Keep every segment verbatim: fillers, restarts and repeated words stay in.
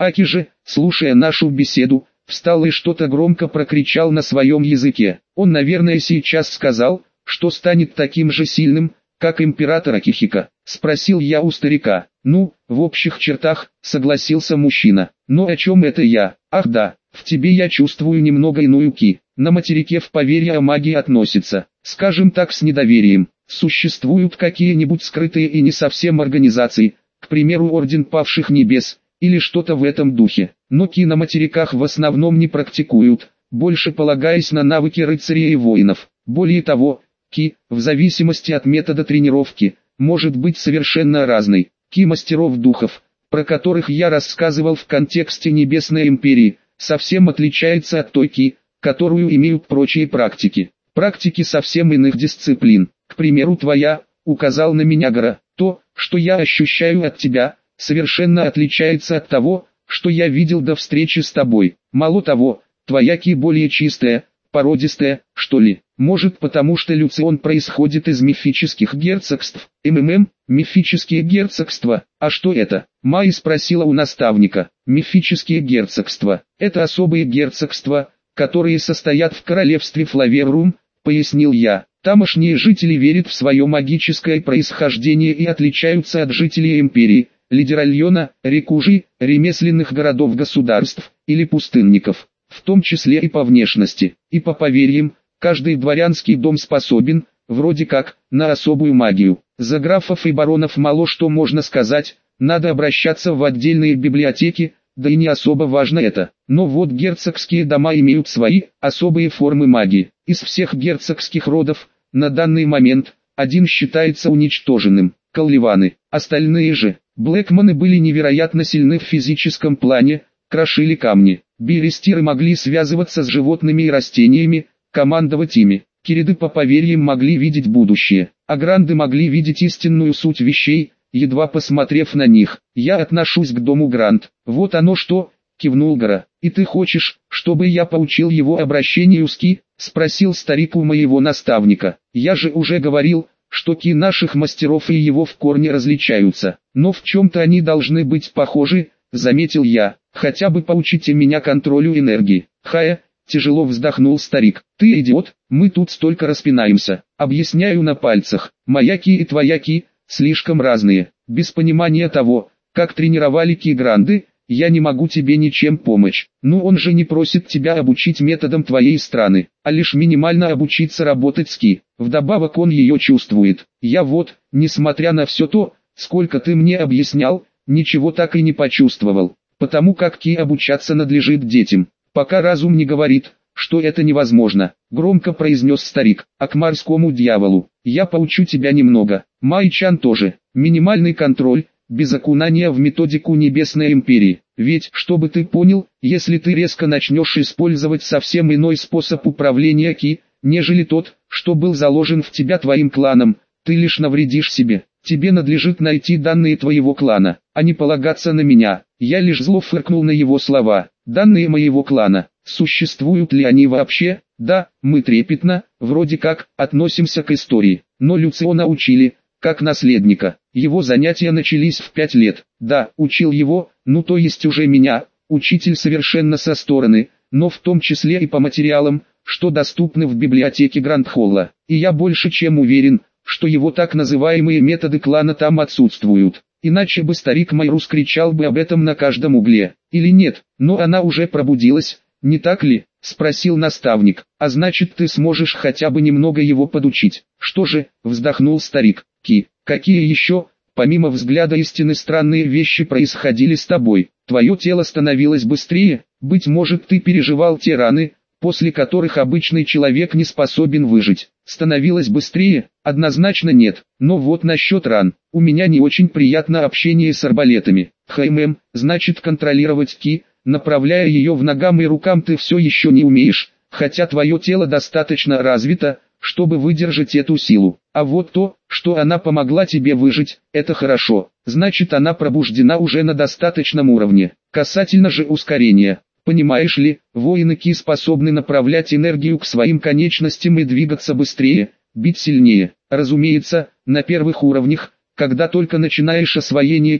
Аки же, слушая нашу беседу, встал и что-то громко прокричал на своем языке. Он, наверное, сейчас сказал, что станет таким же сильным, как император Акихико. Спросил я у старика. Ну, в общих чертах, согласился мужчина. Но о чем это я? Ах да, в тебе я чувствую немного иную ки. На материке в поверье о магии относится, скажем так, с недоверием. Существуют какие-нибудь скрытые и не совсем организации, к примеру Орден Павших Небес, или что-то в этом духе. Но ки на материках в основном не практикуют, больше полагаясь на навыки рыцарей и воинов. Более того, ки, в зависимости от метода тренировки, может быть совершенно разной. Ки мастеров духов, про которых я рассказывал в контексте Небесной Империи, совсем отличается от той ки, которую имеют прочие практики. Практики совсем иных дисциплин. К примеру твоя, указал на меня Гора, то, что я ощущаю от тебя, совершенно отличается от того, что я видел до встречи с тобой. Мало того, твоя ки более чистая, породистая, что ли. Может потому что Люцион происходит из мифических герцогств. МММ, мифические герцогства. А что это? Майи спросила у наставника. Мифические герцогства. Это особые герцогства, которые состоят в королевстве Флаверрум, пояснил я. Тамошние жители верят в свое магическое происхождение и отличаются от жителей империи, лидеральона, рекужи, ремесленных городов-государств или пустынников, в том числе и по внешности, и по поверьям. Каждый дворянский дом способен, вроде как, на особую магию. За графов и баронов мало что можно сказать, надо обращаться в отдельные библиотеки, да и не особо важно это. Но вот герцогские дома имеют свои, особые формы магии. Из всех герцогских родов, на данный момент, один считается уничтоженным – Колливаны. Остальные же, Блэкманы, были невероятно сильны в физическом плане, крошили камни. Берестиры могли связываться с животными и растениями, командовать ими. Кириды по поверьям могли видеть будущее, а Гранды могли видеть истинную суть вещей, едва посмотрев на них. Я отношусь к дому Гранд. Вот оно что, кивнул Гора. И ты хочешь, чтобы я поучил его обращению с ки? Спросил старик у моего наставника. Я же уже говорил, что ки наших мастеров и его в корне различаются. Но в чем-то они должны быть похожи, заметил я. Хотя бы поучите меня контролю энергии. Хая, тяжело вздохнул старик. Ты идиот, мы тут столько распинаемся. Объясняю на пальцах. Моя ки и твоя ки слишком разные. Без понимания того, как тренировали ки Гранды, я не могу тебе ничем помочь. Ну он же не просит тебя обучить методам твоей страны, а лишь минимально обучиться работать с ки. Вдобавок он ее чувствует. Я вот, несмотря на все то, сколько ты мне объяснял, ничего так и не почувствовал. Потому как ки обучаться надлежит детям. Пока разум не говорит, что это невозможно, громко произнес старик. А к морскому дьяволу, я поучу тебя немного. Май-чан тоже. Минимальный контроль, без окунания в методику Небесной Империи. Ведь, чтобы ты понял, если ты резко начнешь использовать совсем иной способ управления ки, нежели тот, что был заложен в тебя твоим кланом, ты лишь навредишь себе. Тебе надлежит найти данные твоего клана, а не полагаться на меня. Я лишь зло фыркнул на его слова. Данные моего клана, существуют ли они вообще? Да, мы трепетно, вроде как, относимся к истории. Но Люциона учили, как наследника. Его занятия начались в пять лет. Да, учил его, ну то есть уже меня, учитель совершенно со стороны, но в том числе и по материалам, что доступны в библиотеке Гранд-Холла. И я больше чем уверен, что его так называемые методы клана там отсутствуют. Иначе бы старик Майрус кричал бы об этом на каждом угле. Или нет, но она уже пробудилась, не так ли? Спросил наставник. А значит ты сможешь хотя бы немного его подучить. Что же, вздохнул старик. Ки, какие еще, помимо взгляда истины, странные вещи происходили с тобой? Твое тело становилось быстрее, быть может ты переживал те раны, после которых обычный человек не способен выжить. Становилось быстрее? Однозначно нет, но вот насчет ран. У меня не очень приятно общение с арбалетами. Хаймэм, значит контролировать ки, направляя ее в ногам и рукам ты все еще не умеешь, хотя твое тело достаточно развито, чтобы выдержать эту силу. А вот то, что она помогла тебе выжить, это хорошо. Значит она пробуждена уже на достаточном уровне. Касательно же ускорения. Понимаешь ли, воины ки способны направлять энергию к своим конечностям и двигаться быстрее, бить сильнее. Разумеется, на первых уровнях, когда только начинаешь освоение ки,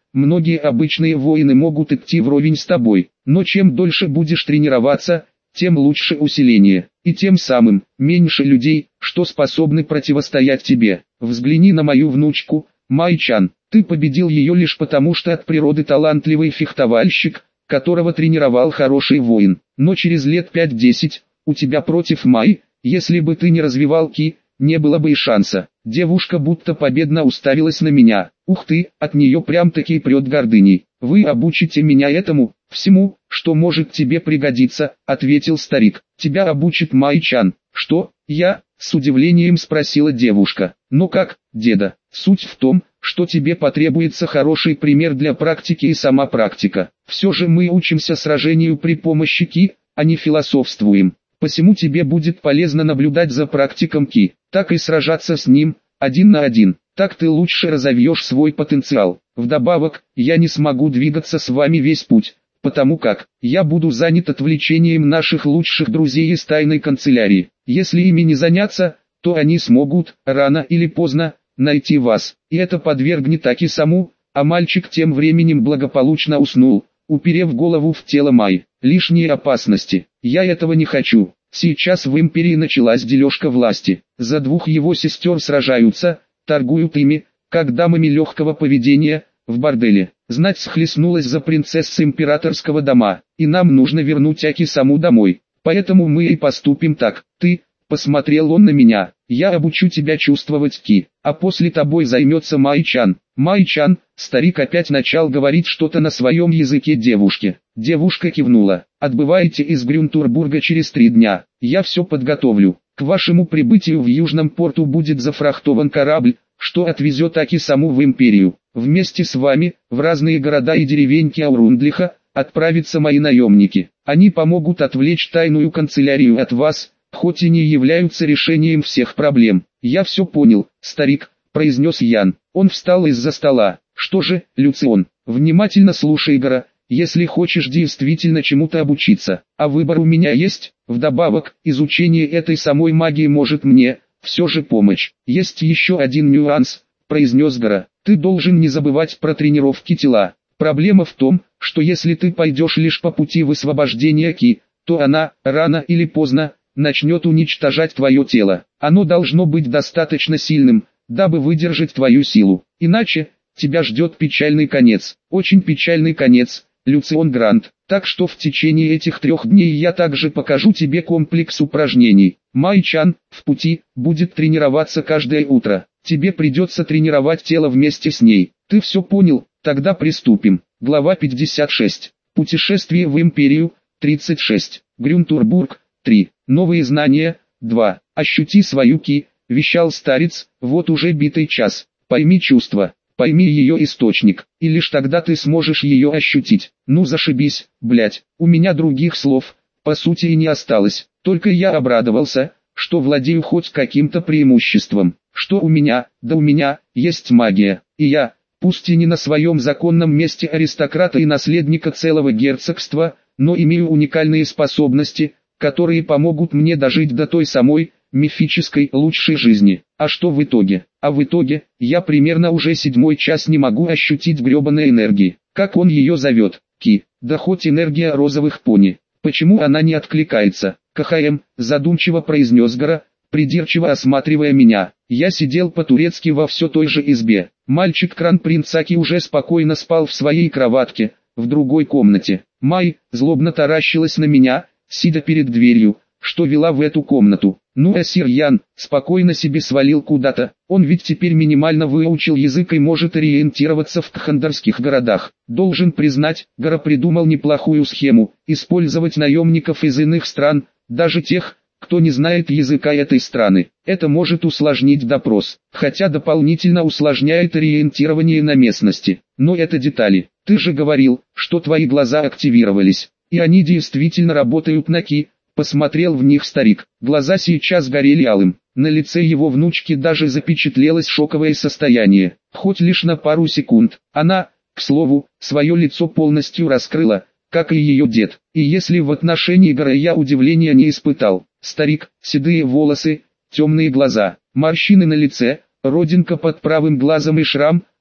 многие обычные воины могут идти вровень с тобой, но чем дольше будешь тренироваться, тем лучше усиление, и тем самым, меньше людей, что способны противостоять тебе. Взгляни на мою внучку, Май-чан, ты победил ее лишь потому, что от природы талантливый фехтовальщик, которого тренировал хороший воин, но через лет пять-десять, у тебя против Май, если бы ты не развивал ки, не было бы и шанса. Девушка будто победно уставилась на меня. Ух ты, от нее прям-таки прет гордыней. Вы обучите меня этому, всему, что может тебе пригодиться, ответил старик. Тебя обучит Май-чан. Что, я? С удивлением спросила девушка. Ну как, деда, суть в том, что тебе потребуется хороший пример для практики и сама практика. Все же мы учимся сражению при помощи ки, а не философствуем. Посему тебе будет полезно наблюдать за практиком ки, так и сражаться с ним, один на один. Так ты лучше разовьешь свой потенциал. Вдобавок, я не смогу двигаться с вами весь путь, потому как я буду занят отвлечением наших лучших друзей из тайной канцелярии. Если ими не заняться, то они смогут, рано или поздно, найти вас. И это подвергнет таки саму, а мальчик тем временем благополучно уснул, уперев голову в тело Май. Лишние опасности. Я этого не хочу. Сейчас в империи началась дележка власти. За двух его сестер сражаются, торгуют ими, как дамами легкого поведения, в борделе. Знать схлестнулась за принцесс императорского дома, и нам нужно вернуть Аки саму домой. Поэтому мы и поступим так. Ты, посмотрел он на меня, я обучу тебя чувствовать ки, а после тобой займется Май-чан. Май-чан, старик опять начал говорить что-то на своем языке девушке. Девушка кивнула. Отбываете из Грюнтурбурга через три дня. Я все подготовлю. К вашему прибытию в Южном порту будет зафрахтован корабль, что отвезет Аки саму в империю. Вместе с вами, в разные города и деревеньки Аурундлиха, отправятся мои наемники. Они помогут отвлечь тайную канцелярию от вас, хоть и не являются решением всех проблем. Я все понял, старик, произнес Ян. Он встал из-за стола. Что же, Люцион, внимательно слушай, Гора, если хочешь действительно чему-то обучиться, а выбор у меня есть, вдобавок, изучение этой самой магии может мне, все же помочь. Есть еще один нюанс, произнес Гора. Ты должен не забывать про тренировки тела. Проблема в том, что если ты пойдешь лишь по пути высвобождения ки, то она, рано или поздно, начнет уничтожать твое тело. Оно должно быть достаточно сильным, дабы выдержать твою силу. Иначе, тебя ждет печальный конец. Очень печальный конец, Люцион Грант. Так что в течение этих трех дней я также покажу тебе комплекс упражнений. Май-чан, в пути, будет тренироваться каждое утро. Тебе придется тренировать тело вместе с ней. Ты все понял? Тогда приступим. Глава пятьдесят шесть. Путешествие в империю. тридцать шесть. Грюнтурбург. три. Новые знания. два. Ощути свою ки, вещал старец, вот уже битый час. Пойми чувство, пойми ее источник, и лишь тогда ты сможешь ее ощутить. Ну зашибись, блять, у меня других слов, по сути и не осталось. Только я обрадовался, что владею хоть каким-то преимуществом. Что у меня, да у меня, есть магия, и я, пусть и не на своем законном месте аристократа и наследника целого герцогства, но имею уникальные способности, которые помогут мне дожить до той самой, мифической, лучшей жизни. А что в итоге? А в итоге, я примерно уже седьмой час не могу ощутить гребаной энергии. Как он ее зовет? Ки. Да хоть энергия розовых пони. Почему она не откликается? КХМ, задумчиво произнес Гора, придирчиво осматривая меня. Я сидел по-турецки во все той же избе. Мальчик Кранпринц Аки уже спокойно спал в своей кроватке, в другой комнате. Май, злобно таращилась на меня, сидя перед дверью, что вела в эту комнату. Ну а сир Ян, спокойно себе свалил куда-то, он ведь теперь минимально выучил язык и может ориентироваться в кхандарских городах. Должен признать, Гора придумал неплохую схему, использовать наемников из иных стран, даже тех, кто не знает языка этой страны. Это может усложнить допрос, хотя дополнительно усложняет ориентирование на местности. Но это детали. Ты же говорил, что твои глаза активировались, и они действительно работают на ки. Посмотрел в них старик. Глаза сейчас горели алым. На лице его внучки даже запечатлелось шоковое состояние. Хоть лишь на пару секунд. Она, к слову, свое лицо полностью раскрыла, как и ее дед. И если в отношении Гора я удивления не испытал. Старик, седые волосы, темные глаза, морщины на лице, родинка под правым глазом и шрам,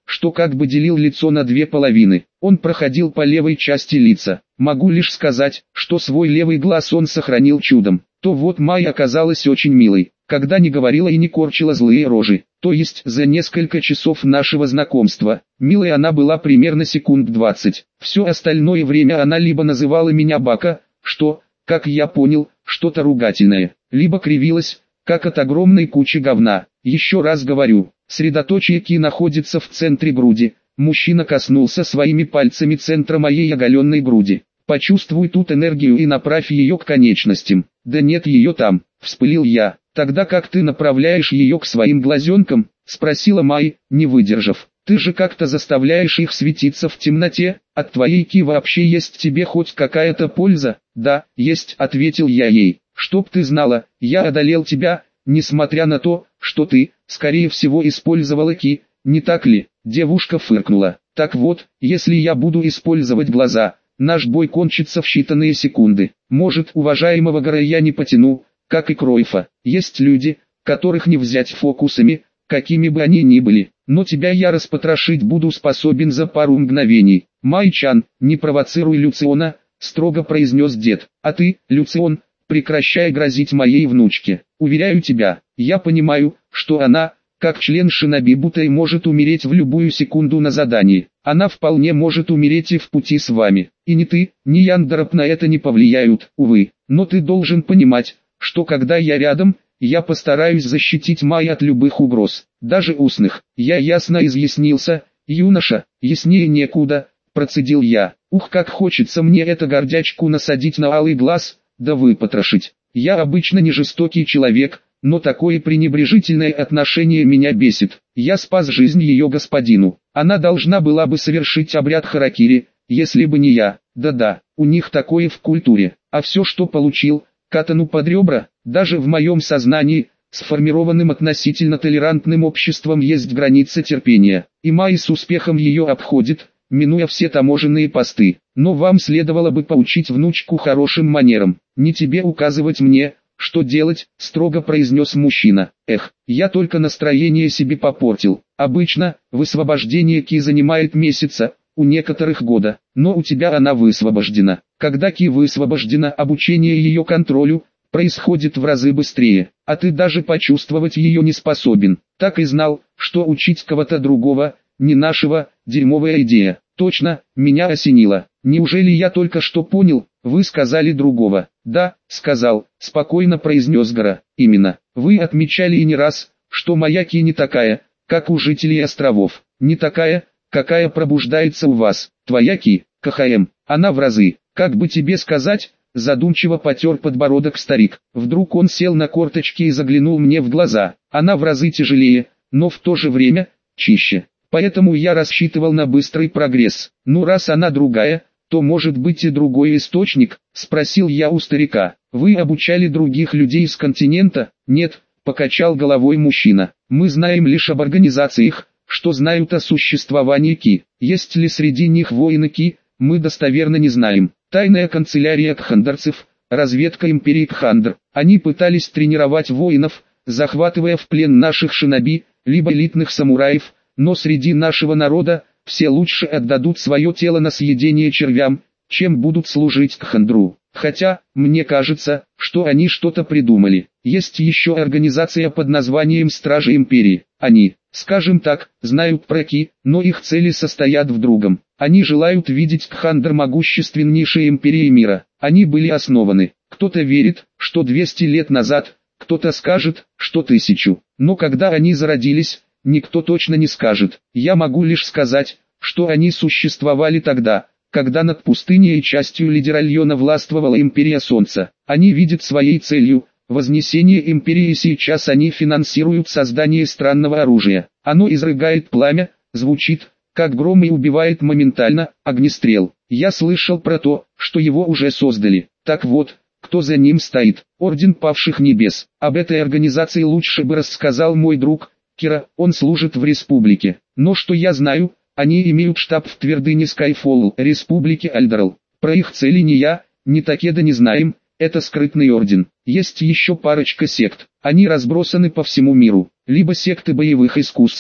что как бы делил лицо на две половины. Он проходил по левой части лица. Могу лишь сказать, что свой левый глаз он сохранил чудом. То вот Май оказалась очень милой, когда не говорила и не корчила злые рожи. То есть за несколько часов нашего знакомства, милой она была примерно секунд двадцать. Все остальное время она либо называла меня Бака, что, как я понял, что-то ругательное, либо кривилась, как от огромной кучи говна. Еще раз говорю, средоточие ки находится в центре груди. Мужчина коснулся своими пальцами центра моей оголенной груди. Почувствуй тут энергию и направь ее к конечностям. Да нет ее там, вспылил я. Тогда как ты направляешь ее к своим глазенкам? Спросила Май, не выдержав. Ты же как-то заставляешь их светиться в темноте. От твоей ки вообще есть тебе хоть какая-то польза? Да, есть, ответил я ей. Чтоб ты знала, я одолел тебя, несмотря на то, что ты, скорее всего, использовала ки, не так ли? Девушка фыркнула. Так вот, если я буду использовать глаза, наш бой кончится в считанные секунды. Может, уважаемого Гора я не потяну, как и Кройфа. Есть люди, которых не взять фокусами, какими бы они ни были. Но тебя я распотрошить буду способен за пару мгновений. Май-чан, не провоцируй Люциона, строго произнес дед. А ты, Люцион, прекращай грозить моей внучке. Уверяю тебя, я понимаю, что она, как член шиноби Бутай, может умереть в любую секунду на задании. Она вполне может умереть и в пути с вами. И ни ты, ни Яндороп на это не повлияют, увы. Но ты должен понимать, что когда я рядом, я постараюсь защитить Май от любых угроз, даже устных. Я ясно изъяснился, юноша, яснее некуда, процедил я. Ух, как хочется мне эту гордячку насадить на алый глаз, да выпотрошить. Я обычно не жестокий человек, но такое пренебрежительное отношение меня бесит. Я спас жизнь ее господину. Она должна была бы совершить обряд харакири, если бы не я. Да-да, у них такое в культуре. А все, что получил, катану под ребра, даже в моем сознании, сформированным относительно толерантным обществом, есть граница терпения. И Май с успехом ее обходит, минуя все таможенные посты. Но вам следовало бы поучить внучку хорошим манерам. Не тебе указывать мне, что делать, строго произнес мужчина. Эх, я только настроение себе попортил. Обычно, высвобождение ки занимает месяца, у некоторых года, но у тебя она высвобождена. Когда ки высвобождена, обучение ее контролю происходит в разы быстрее, а ты даже почувствовать ее не способен. Так и знал, что учить кого-то другого, не нашего, дерьмовая идея. Точно, меня осенило. Неужели я только что понял, вы сказали другого? Да, сказал, спокойно произнес Гора. Именно, вы отмечали и не раз, что моя ки не такая, как у жителей островов. Не такая, какая пробуждается у вас. Твоя ки, ка ха эм, она в разы. Как бы тебе сказать, задумчиво потер подбородок старик. Вдруг он сел на корточки и заглянул мне в глаза. Она в разы тяжелее, но в то же время, чище. Поэтому я рассчитывал на быстрый прогресс. Ну раз она другая, то может быть и другой источник, спросил я у старика. Вы обучали других людей с континента? Нет, покачал головой мужчина. Мы знаем лишь об организациях, что знают о существовании ки. Есть ли среди них воины ки, мы достоверно не знаем. Тайная канцелярия кхандарцев, разведка империи Кхандр. Они пытались тренировать воинов, захватывая в плен наших шиноби, либо элитных самураев, но среди нашего народа, все лучше отдадут свое тело на съедение червям, чем будут служить Кхандру. Хотя, мне кажется, что они что-то придумали. Есть еще организация под названием Стражи Империи. Они, скажем так, знают про ки, но их цели состоят в другом. Они желают видеть Кхандр могущественнейшей империей мира. Они были основаны. Кто-то верит, что двести лет назад, кто-то скажет, что тысячу. Но когда они зародились, никто точно не скажет. Я могу лишь сказать, что они существовали тогда, когда над пустыней и частью Лидеральона властвовала Империя Солнца. Они видят своей целью вознесение Империи, и сейчас они финансируют создание странного оружия. Оно изрыгает пламя, звучит, как гром, и убивает моментально, огнестрел. Я слышал про то, что его уже создали. Так вот, кто за ним стоит? Орден Павших Небес. Об этой организации лучше бы рассказал мой друг Кира, он служит в республике. Но что я знаю, они имеют штаб в твердыне Скайфолл, республике Альдерал. Про их цели ни я, ни Такеда не знаем, это скрытный орден. Есть еще парочка сект, они разбросаны по всему миру. Либо секты боевых искусств,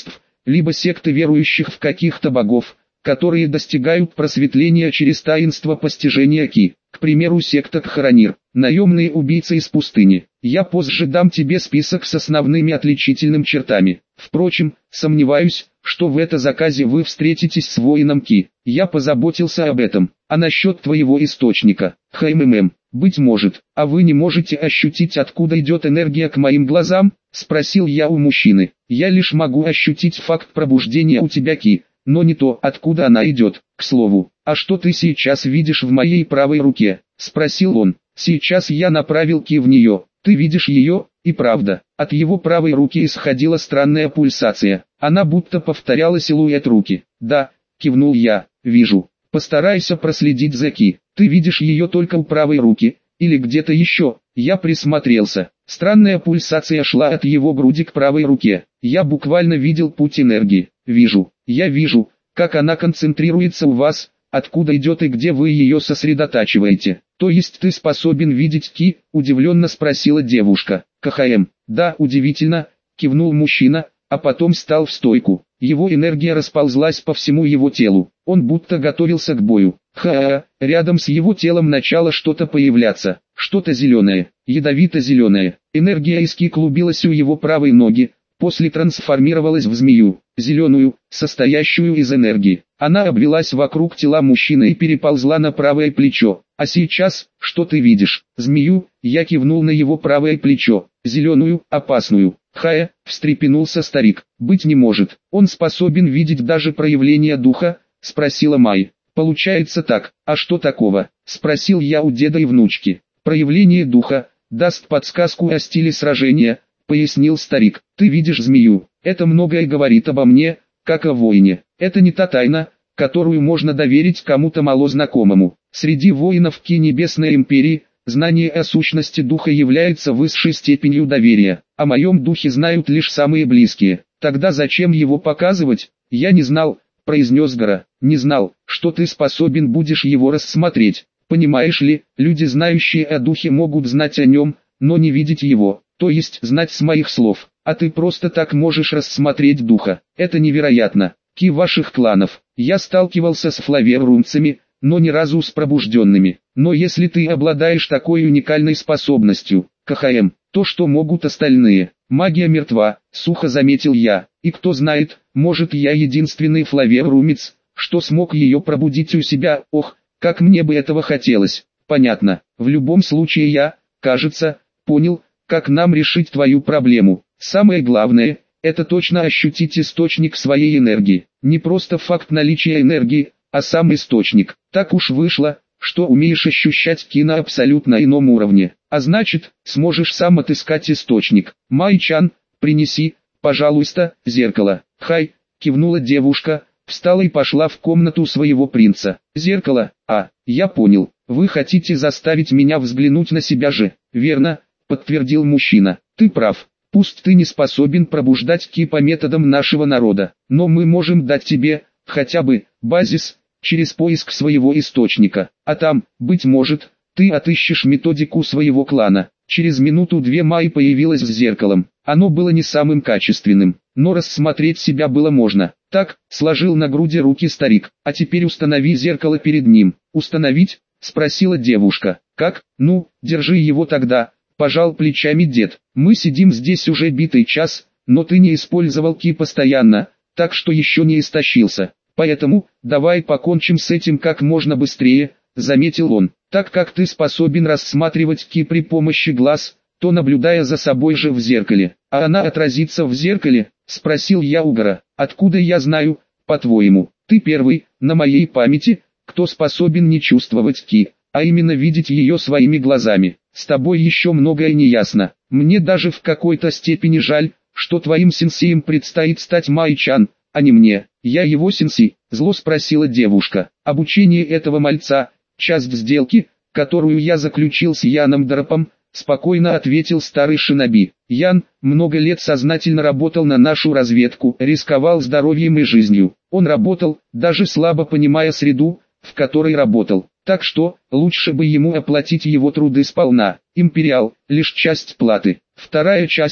либо секты верующих в каких-то богов, которые достигают просветления через таинство постижения Ки. К примеру, секта Кхаранир, наемные убийцы из пустыни. Я позже дам тебе список с основными отличительными чертами. Впрочем, сомневаюсь, что в этом заказе вы встретитесь с воином Ки. Я позаботился об этом. А насчет твоего источника, ХММ, быть может, а вы не можете ощутить, откуда идет энергия к моим глазам? Спросил я у мужчины. Я лишь могу ощутить факт пробуждения у тебя Ки, но не то, откуда она идет. К слову, а что ты сейчас видишь в моей правой руке? Спросил он. Сейчас я направил Ки в нее. Ты видишь ее? И правда, от его правой руки исходила странная пульсация. Она будто повторяла силуэт руки. Да, кивнул я, вижу. Постарайся проследить за Ки. Ты видишь ее только у правой руки, или где-то еще? Я присмотрелся. Странная пульсация шла от его груди к правой руке. Я буквально видел путь энергии. Вижу, я вижу, как она концентрируется у вас, откуда идет и где вы ее сосредотачиваете. То есть ты способен видеть Ки? Удивленно спросила девушка. КХМ. Да, удивительно, кивнул мужчина, а потом встал в стойку. Его энергия расползлась по всему его телу. Он будто готовился к бою. Ха-ха, рядом с его телом начало что-то появляться. Что-то зеленое, ядовито-зеленое. Энергия из Ки клубилась у его правой ноги, после трансформировалась в змею, зеленую, состоящую из энергии. Она обвилась вокруг тела мужчины и переползла на правое плечо. А сейчас, что ты видишь? Змею? Я кивнул на его правое плечо. Зеленую, опасную. Хая, встрепенулся старик. Быть не может. Он способен видеть даже проявление духа? Спросила Май. Получается так. А что такого? Спросил я у деда и внучки. Проявление духа даст подсказку о стиле сражения, пояснил старик. Ты видишь змею. Это многое говорит обо мне, как о воине. Это не та тайна, которую можно доверить кому-то малознакомому. Среди воинов Ки Небесной Империи, знание о сущности духа является высшей степенью доверия. О моем духе знают лишь самые близкие. Тогда зачем его показывать? Я не знал, произнес Гора. Не знал, что ты способен будешь его рассмотреть. Понимаешь ли, люди, знающие о духе, могут знать о нем, но не видеть его. То есть знать с моих слов. А ты просто так можешь рассмотреть духа. Это невероятно. Ки ваших кланов. Я сталкивался с флаверумцами, но ни разу с пробужденными. Но если ты обладаешь такой уникальной способностью, КХМ, то что могут остальные? Магия мертва, сухо заметил я. И кто знает, может я единственный флаверумец, что смог ее пробудить у себя. Ох, как мне бы этого хотелось. Понятно. В любом случае я, кажется, понял, как нам решить твою проблему. Самое главное, это точно ощутить источник своей энергии. Не просто факт наличия энергии, а сам источник. Так уж вышло, что умеешь ощущать Ки на абсолютно ином уровне. А значит, сможешь сам отыскать источник. Май-чан, принеси, пожалуйста, зеркало. Хай, кивнула девушка, встала и пошла в комнату своего принца. Зеркало, а, я понял, вы хотите заставить меня взглянуть на себя же, верно? Подтвердил мужчина. Ты прав. Пусть ты не способен пробуждать Ки по методам нашего народа, но мы можем дать тебе, хотя бы, базис, через поиск своего источника. А там, быть может, ты отыщешь методику своего клана. Через минуту-две Май появилась с зеркалом. Оно было не самым качественным, но рассмотреть себя было можно. Так, сложил на груди руки старик. А теперь установи зеркало перед ним. Установить? Спросила девушка. Как? Ну, держи его тогда. Пожал плечами дед. Мы сидим здесь уже битый час, но ты не использовал Ки постоянно, так что еще не истощился. Поэтому, давай покончим с этим как можно быстрее, заметил он. Так как ты способен рассматривать Ки при помощи глаз, то наблюдая за собой же в зеркале. А она отразится в зеркале? Спросил я у Гора. Откуда я знаю, по-твоему? Ты первый, на моей памяти, кто способен не чувствовать Ки, а именно видеть ее своими глазами. С тобой еще многое не ясно. Мне даже в какой-то степени жаль, что твоим сенсеем предстоит стать Май-чан, а не мне. Я его сенсей, зло спросила девушка. Обучение этого мальца, часть сделки, которую я заключил с Яном Дропом, спокойно ответил старый шиноби. Ян много лет сознательно работал на нашу разведку, рисковал здоровьем и жизнью. Он работал, даже слабо понимая среду, в которой работал. Так что, лучше бы ему оплатить его труды сполна. Империал, лишь часть платы. Вторая часть,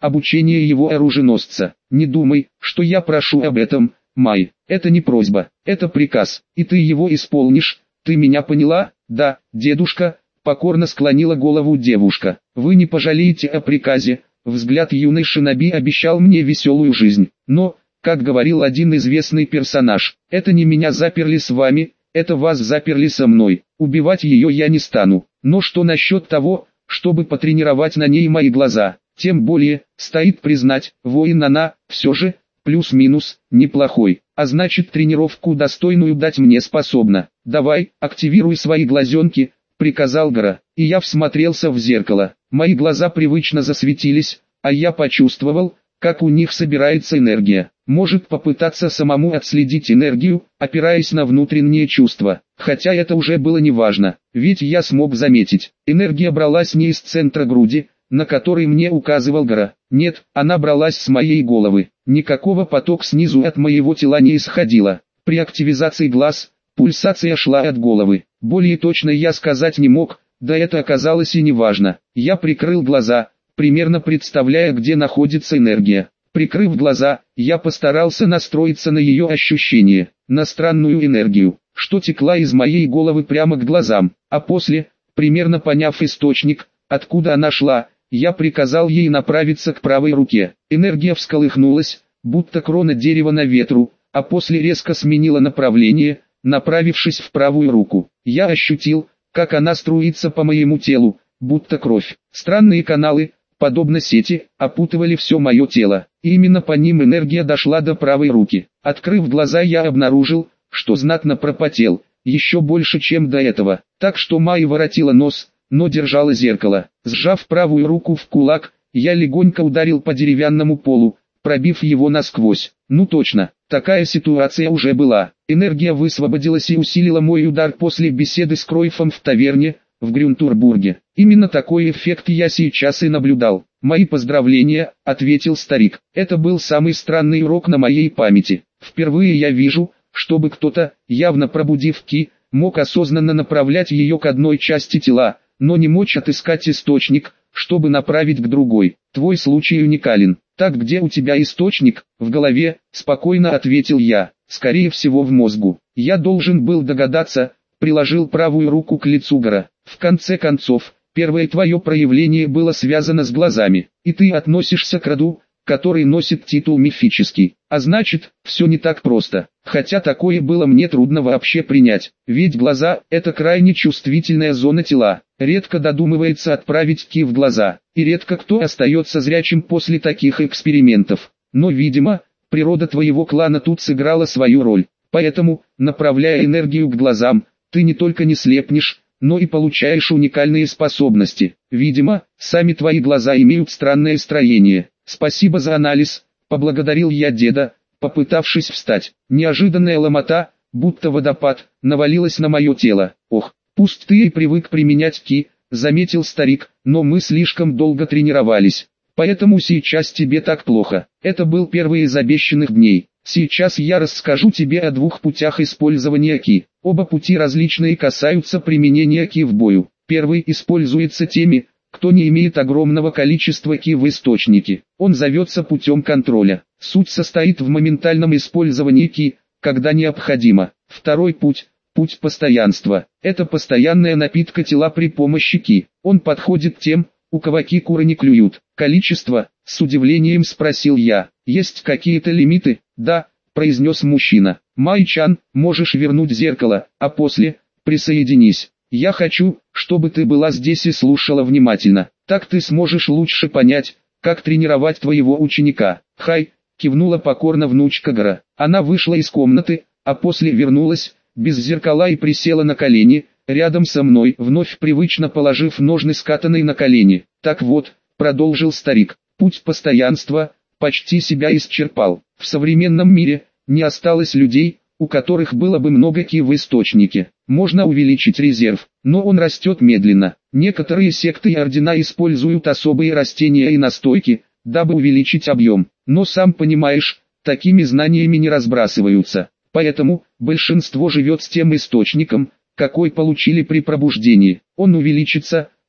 обучение его оруженосца. Не думай, что я прошу об этом, Май. Это не просьба, это приказ, и ты его исполнишь. Ты меня поняла? Да, дедушка. Покорно склонила голову девушка. Вы не пожалеете о приказе. Взгляд юной шиноби обещал мне веселую жизнь. Но, как говорил один известный персонаж, это не меня заперли с вами, это вас заперли со мной. Убивать ее я не стану. Но что насчет того, чтобы потренировать на ней мои глаза? Тем более, стоит признать, воин она, все же, плюс-минус, неплохой. А значит, тренировку достойную дать мне способна. Давай, активируй свои глазенки, приказал Гора, и я всмотрелся в зеркало. Мои глаза привычно засветились, а я почувствовал, как у них собирается энергия. Может попытаться самому отследить энергию, опираясь на внутренние чувства. Хотя это уже было неважно, ведь я смог заметить. Энергия бралась не из центра груди, на который мне указывал Гора. Нет, она бралась с моей головы. Никакого потока снизу от моего тела не исходило. При активизации глаз, пульсация шла от головы. Более точно я сказать не мог, да это оказалось и неважно. Я прикрыл глаза, примерно представляя, где находится энергия. Прикрыв глаза, я постарался настроиться на ее ощущение, на странную энергию, что текла из моей головы прямо к глазам. А после, примерно поняв источник, откуда она шла, я приказал ей направиться к правой руке. Энергия всколыхнулась, будто крона дерева на ветру, а после резко сменила направление, направившись в правую руку. Я ощутил, как она струится по моему телу, будто кровь. Странные каналы, подобно сети, опутывали все мое тело. И именно по ним энергия дошла до правой руки. Открыв глаза, я обнаружил, что знатно пропотел, еще больше, чем до этого. Так что Майя воротила нос, но держала зеркало. Сжав правую руку в кулак, я легонько ударил по деревянному полу, пробив его насквозь. Ну точно, такая ситуация уже была. Энергия высвободилась и усилила мой удар после беседы с Кройфом в таверне, в Грюнтурбурге. Именно такой эффект я сейчас и наблюдал. «Мои поздравления», — ответил старик. «Это был самый странный урок на моей памяти. Впервые я вижу, чтобы кто-то, явно пробудив ки, мог осознанно направлять ее к одной части тела, но не мочь отыскать источник, чтобы направить к другой. Твой случай уникален. Так где у тебя источник?» «В голове», — спокойно ответил я. «Скорее всего в мозгу. Я должен был догадаться», — приложил правую руку к лицу Гора. «В конце концов, первое твое проявление было связано с глазами, и ты относишься к роду, который носит титул мифический. А значит, все не так просто. Хотя такое было мне трудно вообще принять, ведь глаза – это крайне чувствительная зона тела. Редко додумывается отправить ки в глаза, и редко кто остается зрячим после таких экспериментов. Но, видимо, природа твоего клана тут сыграла свою роль. Поэтому, направляя энергию к глазам, ты не только не слепнешь, но и получаешь уникальные способности. Видимо, сами твои глаза имеют странное строение. Спасибо за анализ, поблагодарил я деда, попытавшись встать. Неожиданная ломота, будто водопад, навалилась на мое тело. Ох, пусть ты и привык применять ки, заметил старик, но мы слишком долго тренировались. Поэтому сейчас тебе так плохо. Это был первый из обещанных дней. Сейчас я расскажу тебе о двух путях использования ки. Оба пути различные и касаются применения ки в бою. Первый используется теми, кто не имеет огромного количества ки в источнике. Он зовется путем контроля. Суть состоит в моментальном использовании ки, когда необходимо. Второй путь – путь постоянства. Это постоянная напитка тела при помощи ки. Он подходит тем, у кого ки куры не клюют. Количество, с удивлением спросил я. Есть какие-то лимиты? Да, произнес мужчина. Май-чан, можешь вернуть зеркало, а после, присоединись. Я хочу, чтобы ты была здесь и слушала внимательно. Так ты сможешь лучше понять, как тренировать твоего ученика. Хай, кивнула покорно внучка Гора. Она вышла из комнаты, а после вернулась, без зеркала и присела на колени, рядом со мной, вновь привычно положив ножны с катаной на колени. Так вот, продолжил старик, путь постоянства почти себя исчерпал. В современном мире не осталось людей, у которых было бы много ки в источнике. Можно увеличить резерв, но он растет медленно. Некоторые секты и ордена используют особые растения и настойки, дабы увеличить объем. Но сам понимаешь, такими знаниями не разбрасываются. Поэтому, большинство живет с тем источником, какой получили при пробуждении. Он увеличится,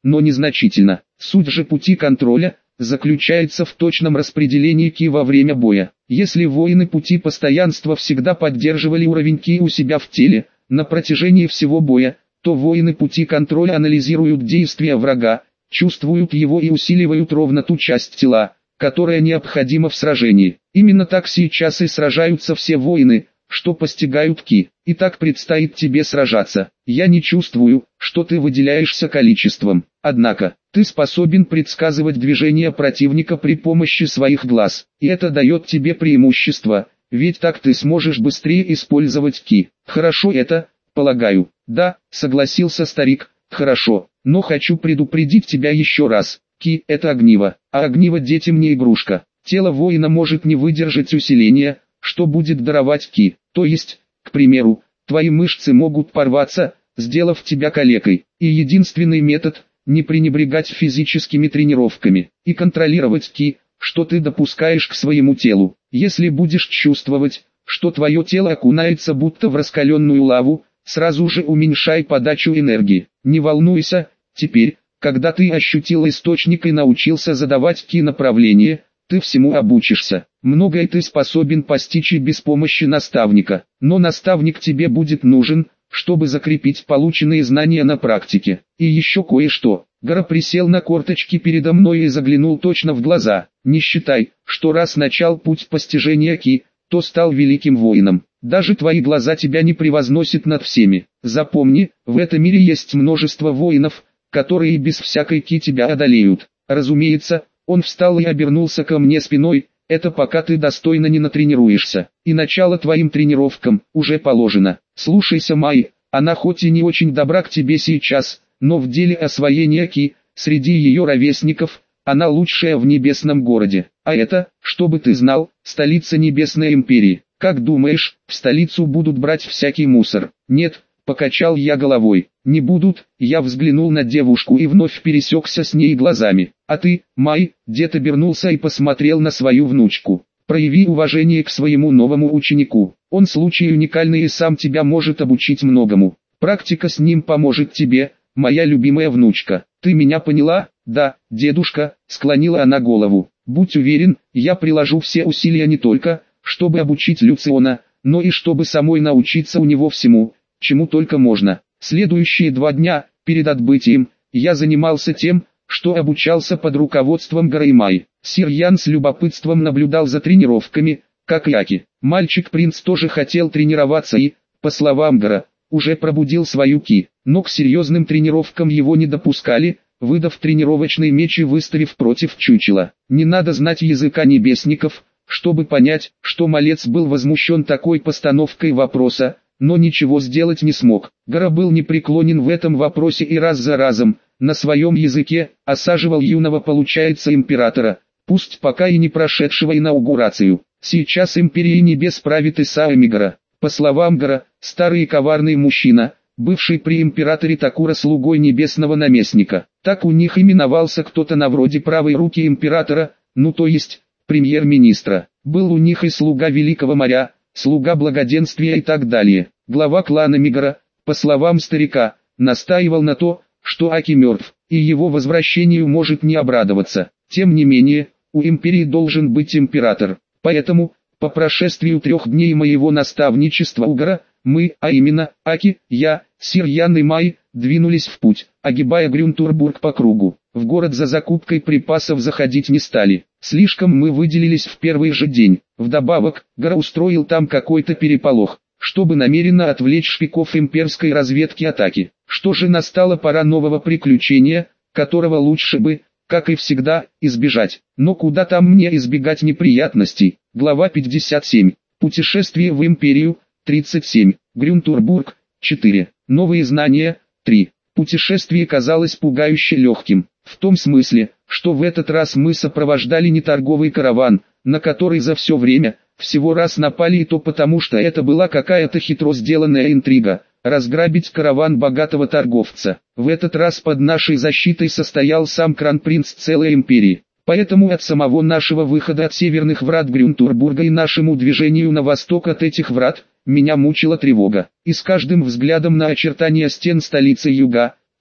но незначительно. Суть же пути контроля заключается в точном распределении ки во время боя. Если воины пути постоянства всегда поддерживали уровень ки у себя в теле на протяжении всего боя, то воины пути контроля анализируют действия врага, чувствуют его и усиливают ровно ту часть тела, которая необходима в сражении. Именно так сейчас и сражаются все воины, что постигают ки. И так предстоит тебе сражаться. Я не чувствую, что ты выделяешься количеством. Однако, ты способен предсказывать движения противника при помощи своих глаз. И это дает тебе преимущество, ведь так ты сможешь быстрее использовать ки. Хорошо это, полагаю. Да, согласился старик, хорошо. Но хочу предупредить тебя еще раз. Ки – это огниво, а огниво детям не игрушка. Тело воина может не выдержать усиления, что будет даровать ки. То есть, к примеру, твои мышцы могут порваться, сделав тебя калекой. И единственный метод – не пренебрегать физическими тренировками и контролировать ки, что ты допускаешь к своему телу. Если будешь чувствовать, что твое тело окунается будто в раскаленную лаву, сразу же уменьшай подачу энергии. Не волнуйся, теперь, когда ты ощутил источник и научился задавать ки направление, ты всему обучишься. Многое ты способен постичь и без помощи наставника, но наставник тебе будет нужен, чтобы закрепить полученные знания на практике. И еще кое-что. Гора присел на корточки передо мной и заглянул точно в глаза. Не считай, что раз начал путь постижения ки, то стал великим воином. Даже твои глаза тебя не превозносят над всеми. Запомни, в этом мире есть множество воинов, которые без всякой ки тебя одолеют. Разумеется, он встал и обернулся ко мне спиной. Это пока ты достойно не натренируешься, и начало твоим тренировкам уже положено. Слушайся Майи, она хоть и не очень добра к тебе сейчас, но в деле освоения ки, среди ее ровесников, она лучшая в небесном городе. А это, чтобы ты знал, столица Небесной Империи. Как думаешь, в столицу будут брать всякий мусор? Нет, покачал я головой. Не будут. Я взглянул на девушку и вновь пересекся с ней глазами. А ты, Май, дед обернулся и посмотрел на свою внучку. Прояви уважение к своему новому ученику. Он случай уникальный и сам тебя может обучить многому. Практика с ним поможет тебе, моя любимая внучка. Ты меня поняла? Да, дедушка, склонила она голову. Будь уверен, я приложу все усилия не только, чтобы обучить Люциона, но и чтобы самой научиться у него всему, чему только можно. Следующие два дня, перед отбытием, я занимался тем, что обучался под руководством Гараймай. Сир Ян с любопытством наблюдал за тренировками, как и Аки. Мальчик-принц тоже хотел тренироваться и, по словам Гара, уже пробудил свою ки, но к серьезным тренировкам его не допускали, выдав тренировочный меч и выставив против чучела. Не надо знать языка небесников, чтобы понять, что малец был возмущен такой постановкой вопроса, но ничего сделать не смог. Гара был непреклонен в этом вопросе и раз за разом, на своем языке, осаживал юного получается императора, пусть пока и не прошедшего инаугурацию. Сейчас империей небес правит Исаами Гара. По словам Гара, старый и коварный мужчина, бывший при императоре Такура слугой небесного наместника. Так у них именовался кто-то на вроде правой руки императора, ну то есть, премьер-министра. Был у них и слуга великого моря, слуга благоденствия и так далее. Глава клана Мигара, по словам старика, настаивал на то, что Аки мертв, и его возвращению может не обрадоваться. Тем не менее, у империи должен быть император. Поэтому, по прошествию трех дней моего наставничества у Гара, мы, а именно, Аки, я, Сир Ян и Май, двинулись в путь, огибая Грюнтурбург по кругу. В город за закупкой припасов заходить не стали. Слишком мы выделились в первый же день. Вдобавок, Гара устроил там какой-то переполох, чтобы намеренно отвлечь шпиков имперской разведки атаки. Что же, настала пора нового приключения, которого лучше бы, как и всегда, избежать. Но куда там мне избегать неприятностей? Глава пятьдесят семь. Путешествие в империю. тридцать семь. Грюнтурбург. четыре. Новые знания. три. Путешествие казалось пугающе легким, в том смысле, что в этот раз мы сопровождали не торговый караван, на который за все время, всего раз напали, и то потому, что это была какая-то хитро сделанная интрига, разграбить караван богатого торговца. В этот раз под нашей защитой состоял сам кронпринц целой империи. Поэтому от самого нашего выхода от северных врат Грюнтурбурга и нашему движению на восток от этих врат, меня мучила тревога. И с каждым взглядом на очертания стен столицы юга,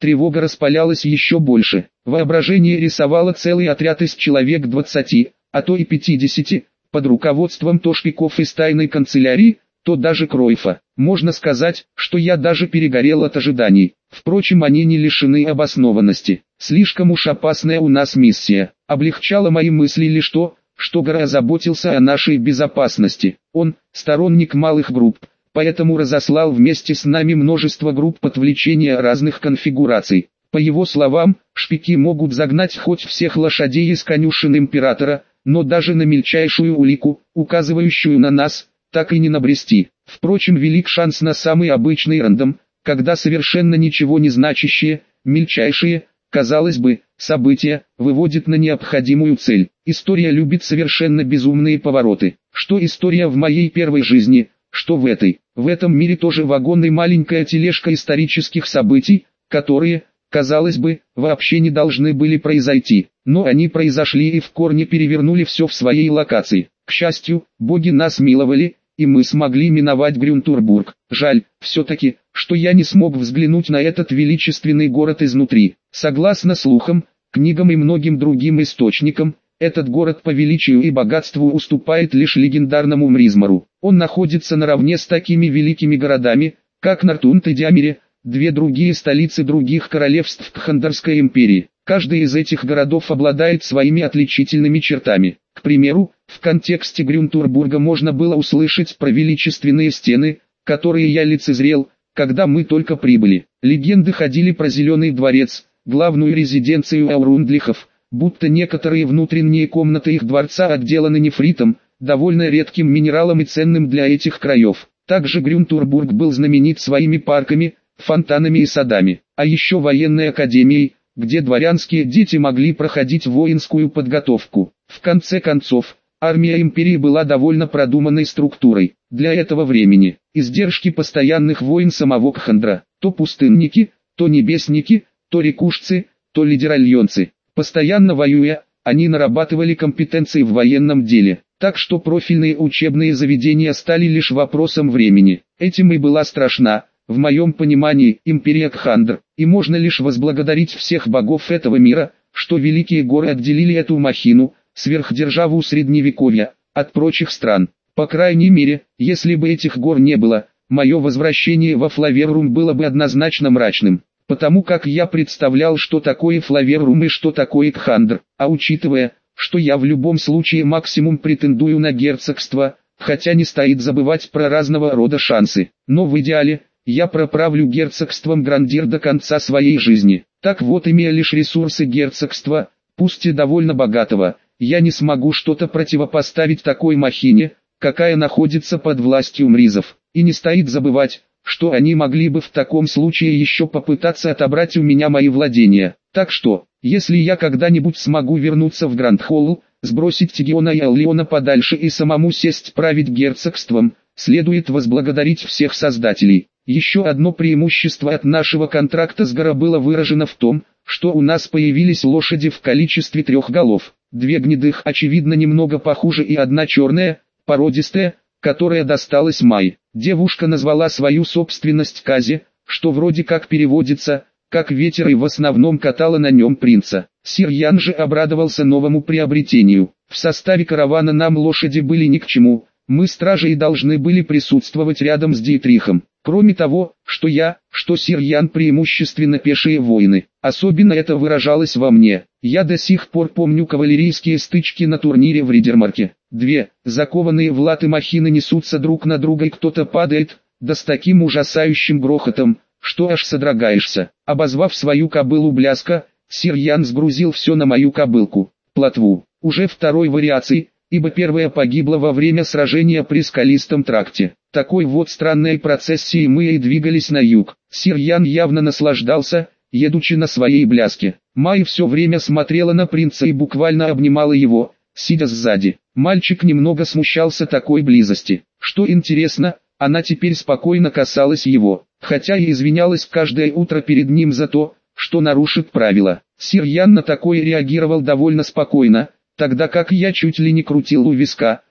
тревога распалялась еще больше. Воображение рисовало целый отряд из человек двадцати, а то и пятидесяти, под руководством то шпиков из тайной канцелярии, то даже Кройфа. Можно сказать, что я даже перегорел от ожиданий. Впрочем, они не лишены обоснованности. Слишком уж опасная у нас миссия. Облегчало мои мысли лишь то, что Гора заботился о нашей безопасности. Он – сторонник малых групп, поэтому разослал вместе с нами множество групп отвлечения разных конфигураций. По его словам, шпики могут загнать хоть всех лошадей из конюшен императора, но даже на мельчайшую улику, указывающую на нас, так и не набрести. Впрочем, велик шанс на самый обычный рандом, когда совершенно ничего не значащие, мельчайшие, казалось бы, события, выводит на необходимую цель. История любит совершенно безумные повороты. Что история в моей первой жизни, что в этой. В этом мире тоже вагон и маленькая тележка исторических событий, которые, казалось бы, вообще не должны были произойти. Но они произошли и в корне перевернули все в своей локации. К счастью, боги нас миловали, и мы смогли миновать Грюнтурбург. Жаль, все-таки, что я не смог взглянуть на этот величественный город изнутри. Согласно слухам, книгам и многим другим источникам, этот город по величию и богатству уступает лишь легендарному Мризмару. Он находится наравне с такими великими городами, как Нортунт и Диамире, две другие столицы других королевств Кхандарской империи. Каждый из этих городов обладает своими отличительными чертами. К примеру, в контексте Грюнтурбурга можно было услышать про величественные стены, которые я лицезрел, когда мы только прибыли. Легенды ходили про Зеленый дворец, главную резиденцию Аурундлихов, будто некоторые внутренние комнаты их дворца отделаны нефритом, довольно редким минералом и ценным для этих краев. Также Грюнтурбург был знаменит своими парками, фонтанами и садами, а еще военной академией, где дворянские дети могли проходить воинскую подготовку. В конце концов, армия империи была довольно продуманной структурой. Для этого времени, издержки постоянных войн самого Кхандра, то пустынники, то небесники, то рекушцы, то лидеральонцы. Постоянно воюя, они нарабатывали компетенции в военном деле, так что профильные учебные заведения стали лишь вопросом времени. Этим и была страшна, в моем понимании, империя Кхандр, и можно лишь возблагодарить всех богов этого мира, что великие горы отделили эту махину, сверхдержаву средневековья, от прочих стран. По крайней мере, если бы этих гор не было, мое возвращение во Флаверрум было бы однозначно мрачным, потому как я представлял, что такое Флаверрум и что такое Кхандр, а учитывая, что я в любом случае максимум претендую на герцогство, хотя не стоит забывать про разного рода шансы, но в идеале, я проправлю герцогством Грандир до конца своей жизни. Так вот, имея лишь ресурсы герцогства, пусть и довольно богатого, я не смогу что-то противопоставить такой махине, какая находится под властью мризов. И не стоит забывать, что они могли бы в таком случае еще попытаться отобрать у меня мои владения. Так что, если я когда-нибудь смогу вернуться в Грандхолл, сбросить Тигиона и Аллиона подальше и самому сесть править герцогством, следует возблагодарить всех создателей. Еще одно преимущество от нашего контракта с Гора было выражено в том, что у нас появились лошади в количестве трех голов. Две гнедых, очевидно немного похуже, и одна черная, породистая, которая досталась Май. Девушка назвала свою собственность Кази, что вроде как переводится, как ветер, и в основном катала на нем принца. Сир Ян же обрадовался новому приобретению. В составе каравана нам лошади были ни к чему, мы стражи и должны были присутствовать рядом с Диетрихом. Кроме того, что я, что сир Ян преимущественно пешие воины, особенно это выражалось во мне. Я до сих пор помню кавалерийские стычки на турнире в Ридермарке. Две, закованные в латы махины несутся друг на друга, и кто-то падает, да с таким ужасающим грохотом, что аж содрогаешься. Обозвав свою кобылу Бляска, сир Ян сгрузил все на мою кобылку, Плотву, уже второй вариации, ибо первая погибла во время сражения при скалистом тракте. Такой вот странной процессией мы и двигались на юг. Сир Ян явно наслаждался, едучи на своей Бляске. Май все время смотрела на принца и буквально обнимала его, сидя сзади. Мальчик немного смущался такой близости. Что интересно, она теперь спокойно касалась его, хотя и извинялась каждое утро перед ним за то, что нарушит правила. Сир Ян на такое реагировал довольно спокойно, тогда как я чуть ли не крутил у виска,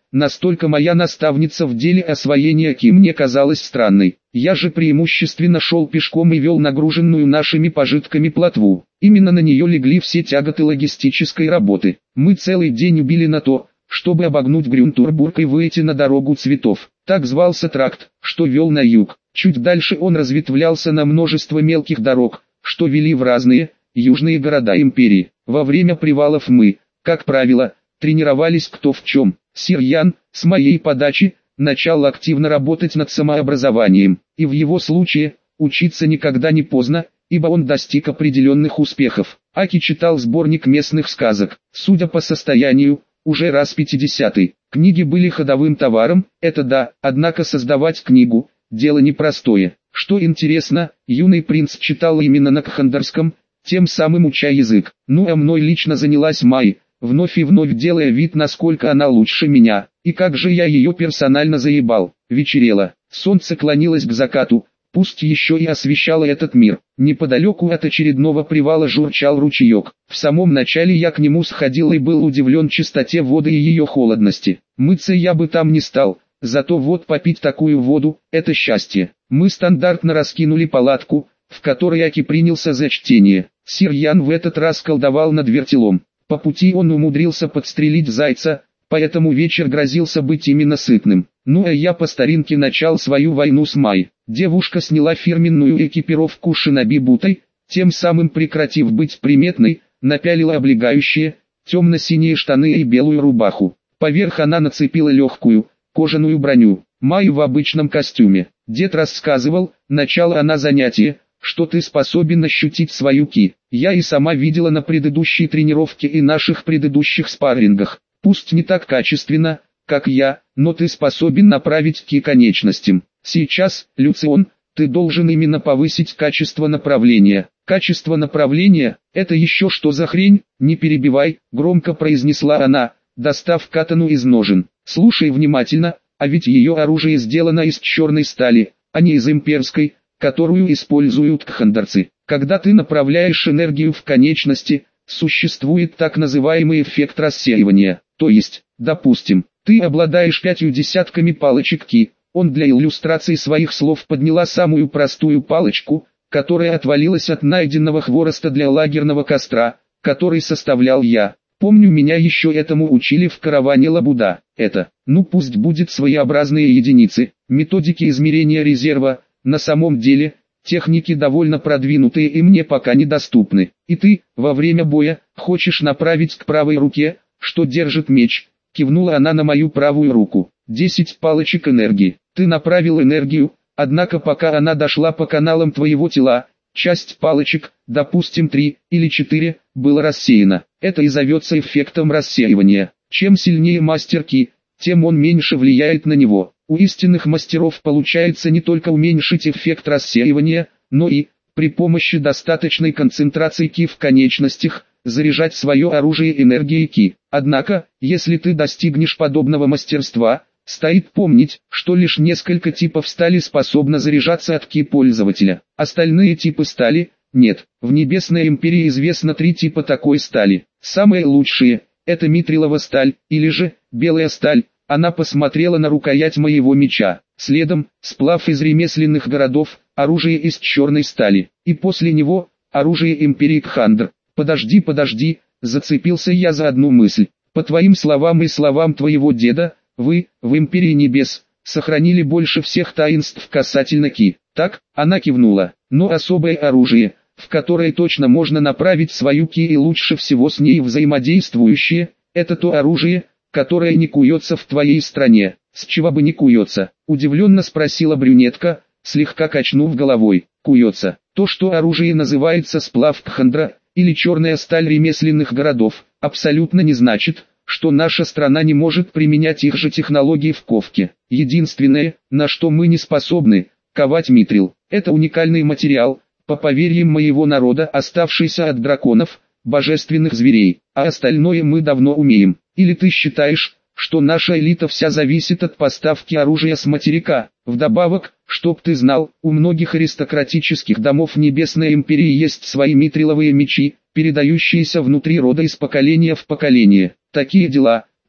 настолько моя наставница в деле освоения ки мне казалась странной. Я же преимущественно шел пешком и вел нагруженную нашими пожитками плотву. Именно на нее легли все тяготы логистической работы. Мы целый день убили на то, чтобы обогнуть Грюнтурбург и выйти на дорогу цветов. Так звался тракт, что вел на юг. Чуть дальше он разветвлялся на множество мелких дорог, что вели в разные, южные города империи. Во время привалов мы, как правило, тренировались кто в чем. Сир Ян, с моей подачи, начал активно работать над самообразованием, и в его случае, учиться никогда не поздно, ибо он достиг определенных успехов. Аки читал сборник местных сказок, судя по состоянию, уже раз пятидесятый. Книги были ходовым товаром, это да, однако создавать книгу – дело непростое. Что интересно, юный принц читал именно на кхандарском, тем самым уча язык. Ну а мной лично занялась Май, вновь и вновь делая вид, насколько она лучше меня. И как же я ее персонально заебал. Вечерело, солнце клонилось к закату, пусть еще и освещало этот мир. Неподалеку от очередного привала журчал ручеек. В самом начале я к нему сходил и был удивлен чистоте воды и ее холодности. Мыться я бы там не стал, зато вот попить такую воду – это счастье. Мы стандартно раскинули палатку, в которой Аки принялся за чтение. Сир Ян в этот раз колдовал над вертелом. По пути он умудрился подстрелить зайца, поэтому вечер грозился быть именно сытным. Ну а я по старинке начал свою войну с Май. Девушка сняла фирменную экипировку шиноби бутой, тем самым прекратив быть приметной, напялила облегающие, темно-синие штаны и белую рубаху. Поверх она нацепила легкую, кожаную броню. Май в обычном костюме. Дед рассказывал, начало она занятия, что ты способен ощутить свою ки. Я и сама видела на предыдущей тренировке и наших предыдущих спаррингах. Пусть не так качественно, как я, но ты способен направить ки конечностям. Сейчас, Люцион, ты должен именно повысить качество направления. Качество направления – это еще что за хрень? Не перебивай, громко произнесла она, достав катану из ножен. Слушай внимательно, а ведь ее оружие сделано из черной стали, а не из имперской, которую используют кхандарцы. Когда ты направляешь энергию в конечности, существует так называемый эффект рассеивания. То есть, допустим, ты обладаешь пятью десятками палочек ки. Он для иллюстрации своих слов подняла самую простую палочку, которая отвалилась от найденного хвороста для лагерного костра, который составлял я. Помню, меня еще этому учили в караване Лабуда. Это, ну пусть будет своеобразные единицы, методики измерения резерва. На самом деле, техники довольно продвинутые и мне пока недоступны. И ты, во время боя, хочешь направить к правой руке, что держит меч. Кивнула она на мою правую руку. Десять палочек энергии. Ты направил энергию, однако пока она дошла по каналам твоего тела, часть палочек, допустим три или четыре, была рассеяна. Это и зовется эффектом рассеивания. Чем сильнее мастер ки, тем он меньше влияет на него. У истинных мастеров получается не только уменьшить эффект рассеивания, но и, при помощи достаточной концентрации ки в конечностях, заряжать свое оружие энергией ки. Однако, если ты достигнешь подобного мастерства, стоит помнить, что лишь несколько типов стали способны заряжаться от ки пользователя. Остальные типы стали – нет. В Небесной Империи известно три типа такой стали. Самые лучшие – это митрилова сталь, или же белая сталь. Она посмотрела на рукоять моего меча. Следом – сплав из ремесленных городов, оружие из черной стали. И после него – оружие Империи Кхандр. Подожди, подожди, зацепился я за одну мысль. По твоим словам и словам твоего деда, вы, в Империи Небес, сохранили больше всех таинств касательно ки. Так, она кивнула. Но особое оружие, в которое точно можно направить свою ки и лучше всего с ней взаимодействующее, это то оружие, которое не куется в твоей стране. С чего бы не куется? Удивленно спросила брюнетка, слегка качнув головой. Куется. То, что оружие называется сплав Кхандра, или черная сталь ремесленных городов, абсолютно не значит, что наша страна не может применять их же технологии в ковке. Единственное, на что мы не способны, ковать митрил. Это уникальный материал, по поверьям моего народа, оставшийся от драконов, божественных зверей, а остальное мы давно умеем. Или ты считаешь, что наша элита вся зависит от поставки оружия с материка? Вдобавок, чтоб ты знал, у многих аристократических домов Небесной Империи есть свои митриловые мечи, передающиеся внутри рода из поколения в поколение. Такие дела,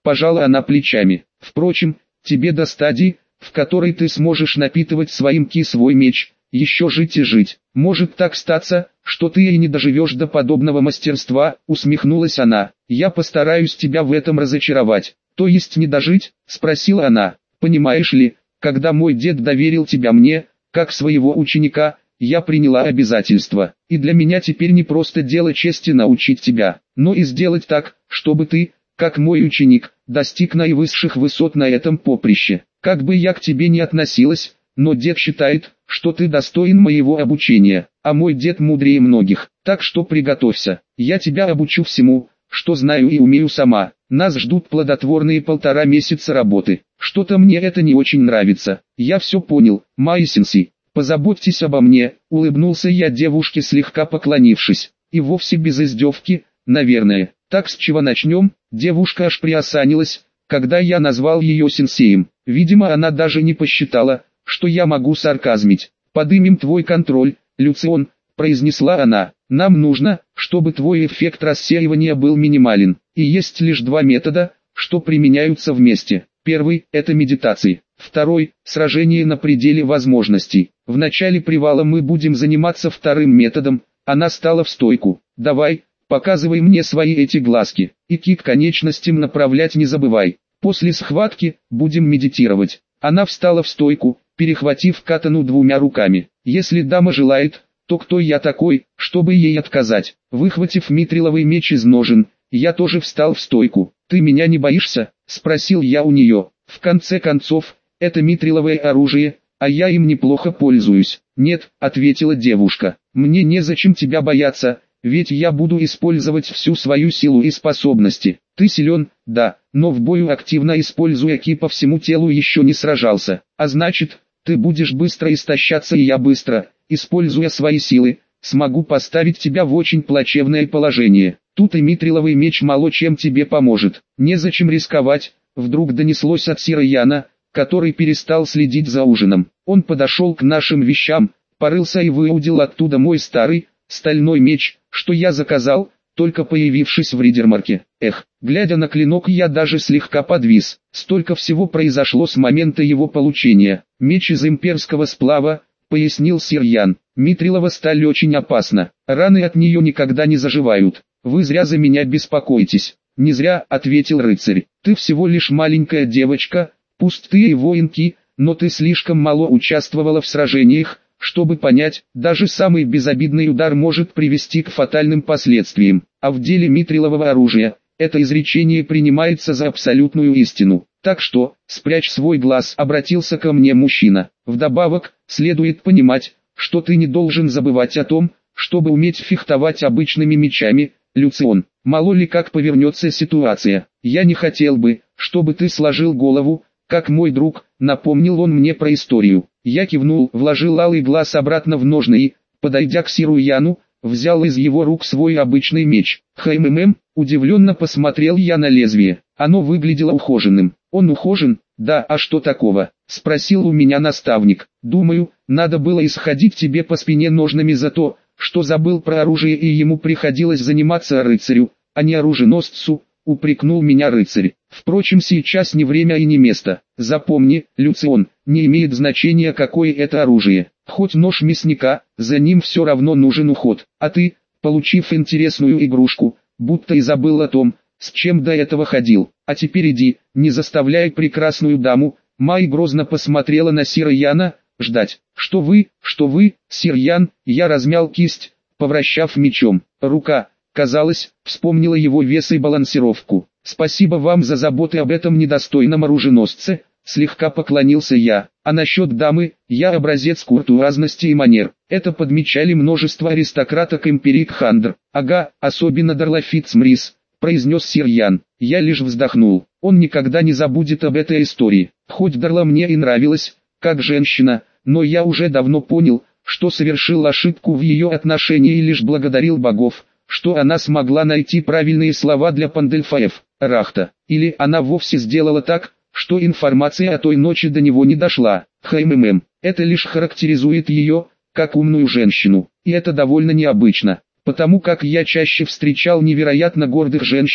пожала она плечами. Впрочем, тебе до стадии, в которой ты сможешь напитывать своим ки свой меч, еще жить и жить. Может так статься, что ты и не доживешь до подобного мастерства, усмехнулась она. Я постараюсь тебя в этом разочаровать. То есть не дожить? Спросила она. Понимаешь ли, когда мой дед доверил тебя мне, как своего ученика, я приняла обязательство. И для меня теперь не просто дело чести научить тебя, но и сделать так, чтобы ты, как мой ученик, достиг наивысших высот на этом поприще. Как бы я к тебе ни относилась, но дед считает, что ты достоин моего обучения, а мой дед мудрее многих. Так что приготовься, я тебя обучу всему, что знаю и умею сама. Нас ждут плодотворные полтора месяца работы. Что-то мне это не очень нравится. Я все понял, Майи-сенсей. Позаботьтесь обо мне, улыбнулся я девушке, слегка поклонившись. И вовсе без издевки, наверное. Так с чего начнем? Девушка аж приосанилась, когда я назвал ее сенсеем. Видимо, она даже не посчитала, что я могу сарказмить. «Подымем твой контроль, Люцион», — произнесла она. «Нам нужно, чтобы твой эффект рассеивания был минимален. И есть лишь два метода, что применяются вместе. Первый – это медитации. Второй – сражение на пределе возможностей. В начале привала мы будем заниматься вторым методом». Она стала в стойку. «Давай, показывай мне свои эти глазки. И ки к конечностям направлять не забывай. После схватки будем медитировать». Она встала в стойку, перехватив катану двумя руками. «Если дама желает, то кто я такой, чтобы ей отказать?» Выхватив митриловый меч из ножен, я тоже встал в стойку. «Ты меня не боишься?» – спросил я у нее. «В конце концов, это митриловое оружие, а я им неплохо пользуюсь». «Нет», – ответила девушка, – «мне незачем тебя бояться, ведь я буду использовать всю свою силу и способности. Ты силен, да, но в бою активно используя ки по всему телу еще не сражался. А значит, ты будешь быстро истощаться, и я быстро, используя свои силы, смогу поставить тебя в очень плачевное положение. Тут и митриловый меч мало чем тебе поможет. Незачем рисковать», — вдруг донеслось от Сирояна, который перестал следить за ужином. Он подошел к нашим вещам, порылся и выудил оттуда мой старый, стальной меч, что я заказал, только появившись в Ридермарке. Эх, глядя на клинок, я даже слегка подвис. Столько всего произошло с момента его получения. «Меч из имперского сплава», — пояснил Сирьян. «Митрилова сталь очень опасна. Раны от нее никогда не заживают. Вы зря за меня беспокоитесь». «Не зря», — ответил рыцарь. «Ты всего лишь маленькая девочка, пусть ты и воинки, но ты слишком мало участвовала в сражениях, чтобы понять, даже самый безобидный удар может привести к фатальным последствиям. А в деле митрилового оружия, это изречение принимается за абсолютную истину. Так что, спрячь свой глаз», — обратился ко мне мужчина. «Вдобавок, следует понимать, что ты не должен забывать о том, чтобы уметь фехтовать обычными мечами, Люцион. Мало ли как повернется ситуация. Я не хотел бы, чтобы ты сложил голову, как мой друг», — напомнил он мне про историю. Я кивнул, вложил алый глаз обратно в ножны и, подойдя к Сируяну, взял из его рук свой обычный меч. «Хмм», удивленно посмотрел я на лезвие. Оно выглядело ухоженным. «Он ухожен?» «Да, а что такого?» — спросил у меня наставник. «Думаю, надо было исходить тебе по спине ножнами за то, что забыл про оружие и ему приходилось заниматься рыцарю, а не оруженосцу», — упрекнул меня рыцарь. «Впрочем, сейчас не время и не место. Запомни, Люцион, не имеет значения, какое это оружие. Хоть нож мясника, за ним все равно нужен уход. А ты, получив интересную игрушку, будто и забыл о том, с чем до этого ходил. А теперь иди, не заставляй прекрасную даму». Май грозно посмотрела на Сирьяна. «Ждать. Что вы, что вы, Сирьян?» Я размял кисть, повращав мечом. Рука, казалось, вспомнила его вес и балансировку. «Спасибо вам за заботы об этом недостойном оруженосце», — слегка поклонился я. «А насчет дамы, я образец куртуазности и манер. Это подмечали множество аристократок империи Кхандр. Ага, особенно Дарла Фитцмрис», — произнес Сирьян. Я лишь вздохнул. Он никогда не забудет об этой истории. Хоть Дарла мне и нравилась, как женщина, но я уже давно понял, что совершил ошибку в ее отношении и лишь благодарил богов, что она смогла найти правильные слова для Пандельфаев. Рахта. Или она вовсе сделала так, что информация о той ночи до него не дошла. Хмм. Это лишь характеризует ее, как умную женщину. И это довольно необычно, потому как я чаще встречал невероятно гордых женщин,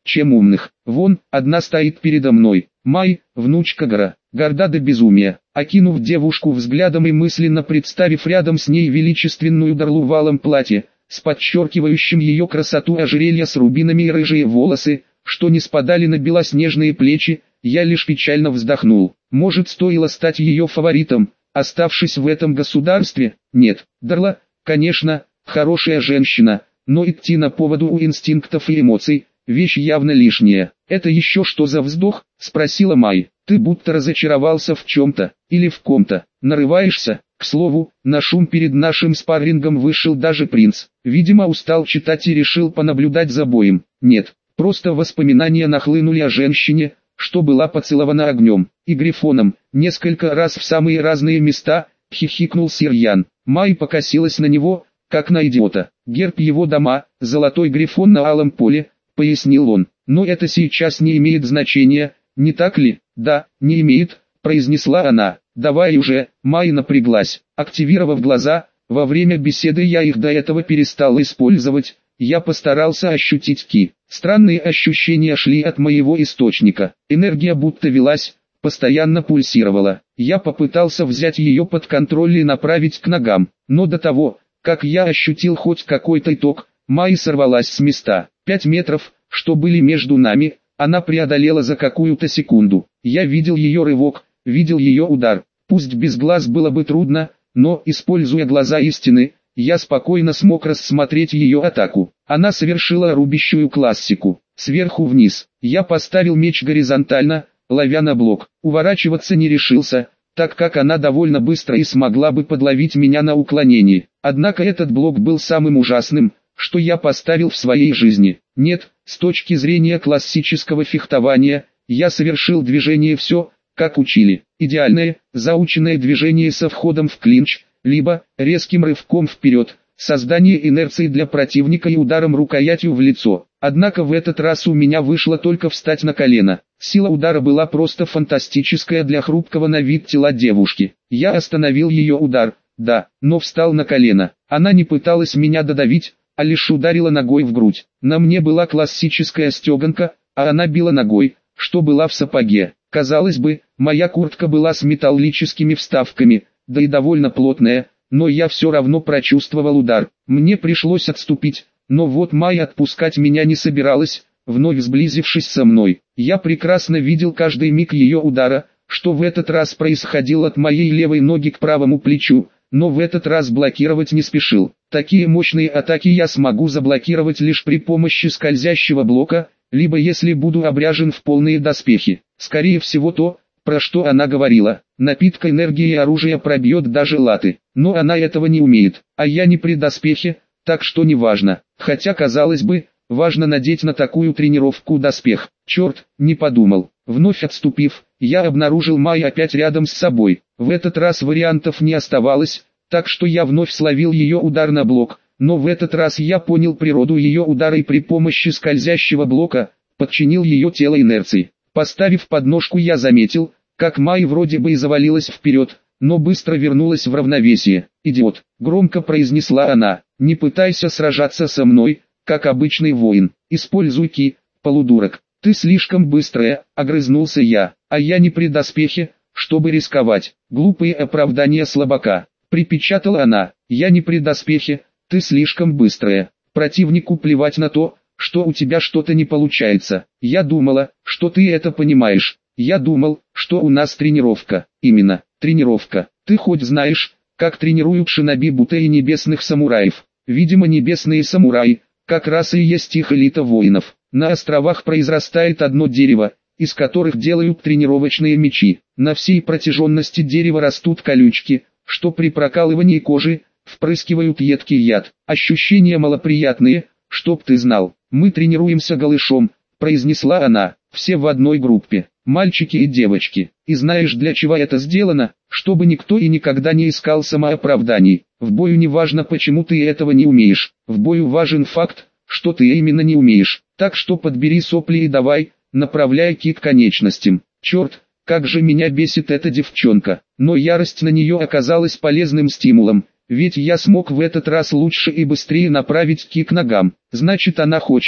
чем умных. Вон, одна стоит передо мной. Май, внучка Гора, горда до безумия. Окинув девушку взглядом и мысленно представив рядом с ней величественную Дарлу в алом платье, с подчеркивающим ее красоту ожерелья с рубинами и рыжие волосы, что не спадали на белоснежные плечи, я лишь печально вздохнул. Может, стоило стать ее фаворитом, оставшись в этом государстве? Нет, Дарла, конечно, хорошая женщина, но идти на поводу у инстинктов и эмоций – вещь явно лишняя. «Это еще что за вздох?» – спросила Май. «Ты будто разочаровался в чем-то, или в ком-то, нарываешься?» К слову, на шум перед нашим спаррингом вышел даже принц. Видимо, устал читать и решил понаблюдать за боем. Нет, просто воспоминания нахлынули о женщине, что была поцелована огнем и грифоном, несколько раз в самые разные места, хихикнул сир Ян. Май покосилась на него, как на идиота. Герб его дома, золотой грифон на алом поле, пояснил он. Но это сейчас не имеет значения, не так ли? Да, не имеет, произнесла она. Давай уже, Май напряглась, активировав глаза, во время беседы я их до этого перестал использовать, я постарался ощутить ки. Странные ощущения шли от моего источника, энергия будто велась, постоянно пульсировала. Я попытался взять ее под контроль и направить к ногам, но до того, как я ощутил хоть какой-то итог, Май сорвалась с места. Пять метров, что были между нами, она преодолела за какую-то секунду. Я видел ее рывок, видел ее удар. Пусть без глаз было бы трудно, но, используя глаза истины, я спокойно смог рассмотреть ее атаку. Она совершила рубящую классику. Сверху вниз. Я поставил меч горизонтально, ловя на блок. Уворачиваться не решился, так как она довольно быстро и смогла бы подловить меня на уклонении. Однако этот блок был самым ужасным, что я поставил в своей жизни. Нет, с точки зрения классического фехтования, я совершил движение все, как учили. Идеальное, заученное движение со входом в клинч, либо резким рывком вперед, создание инерции для противника и ударом рукоятью в лицо. Однако в этот раз у меня вышло только встать на колено. Сила удара была просто фантастическая для хрупкого на вид тела девушки. Я остановил ее удар, да, но встал на колено. Она не пыталась меня додавить, а лишь ударила ногой в грудь. На мне была классическая стеганка, а она била ногой, что была в сапоге. Казалось бы, моя куртка была с металлическими вставками, да и довольно плотная, но я все равно прочувствовал удар. Мне пришлось отступить, но вот Май отпускать меня не собиралась, вновь сблизившись со мной. Я прекрасно видел каждый миг ее удара, что в этот раз происходил от моей левой ноги к правому плечу, но в этот раз блокировать не спешил. Такие мощные атаки я смогу заблокировать лишь при помощи скользящего блока, либо если буду обряжен в полные доспехи. Скорее всего то, про что она говорила. Напитка энергии и оружия пробьет даже латы. Но она этого не умеет, а я не при доспехе, так что не важно. Хотя, казалось бы, важно надеть на такую тренировку доспех. Черт, не подумал. Вновь отступив, я обнаружил Май опять рядом с собой. В этот раз вариантов не оставалось, так что я вновь словил ее удар на блок. Но в этот раз я понял природу ее удара и при помощи скользящего блока подчинил ее тело инерции. Поставив подножку, я заметил, как Май вроде бы и завалилась вперед, но быстро вернулась в равновесие. «Идиот», — громко произнесла она, — «не пытайся сражаться со мной, как обычный воин. Используй ки, полудурок. Ты слишком быстрая», — огрызнулся я, — «а я не при доспехе, чтобы рисковать». «Глупые оправдания слабака», — припечатала она, — «я не при доспехе, ты слишком быстрая. Противнику плевать на то, что у тебя что-то не получается. Я думала, что ты это понимаешь. Я думал, что у нас тренировка. Именно, тренировка. Ты хоть знаешь, как тренируют шиноби Бута и небесных самураев? Видимо, небесные самураи, как раз и есть их элита воинов. На островах произрастает одно дерево, из которых делают тренировочные мечи. На всей протяженности дерева растут колючки, что при прокалывании кожи впрыскивают едкий яд. Ощущения малоприятные, чтоб ты знал. Мы тренируемся голышом, произнесла она, все в одной группе, мальчики и девочки. И знаешь, для чего это сделано? Чтобы никто и никогда не искал самооправданий. В бою не важно, почему ты этого не умеешь. В бою важен факт, что ты именно не умеешь. Так что подбери сопли и давай, направляй ки к конечностям. Черт, как же меня бесит эта девчонка. Но ярость на нее оказалась полезным стимулом. Ведь я смог в этот раз лучше и быстрее направить ки к ногам. Значит, она хочет,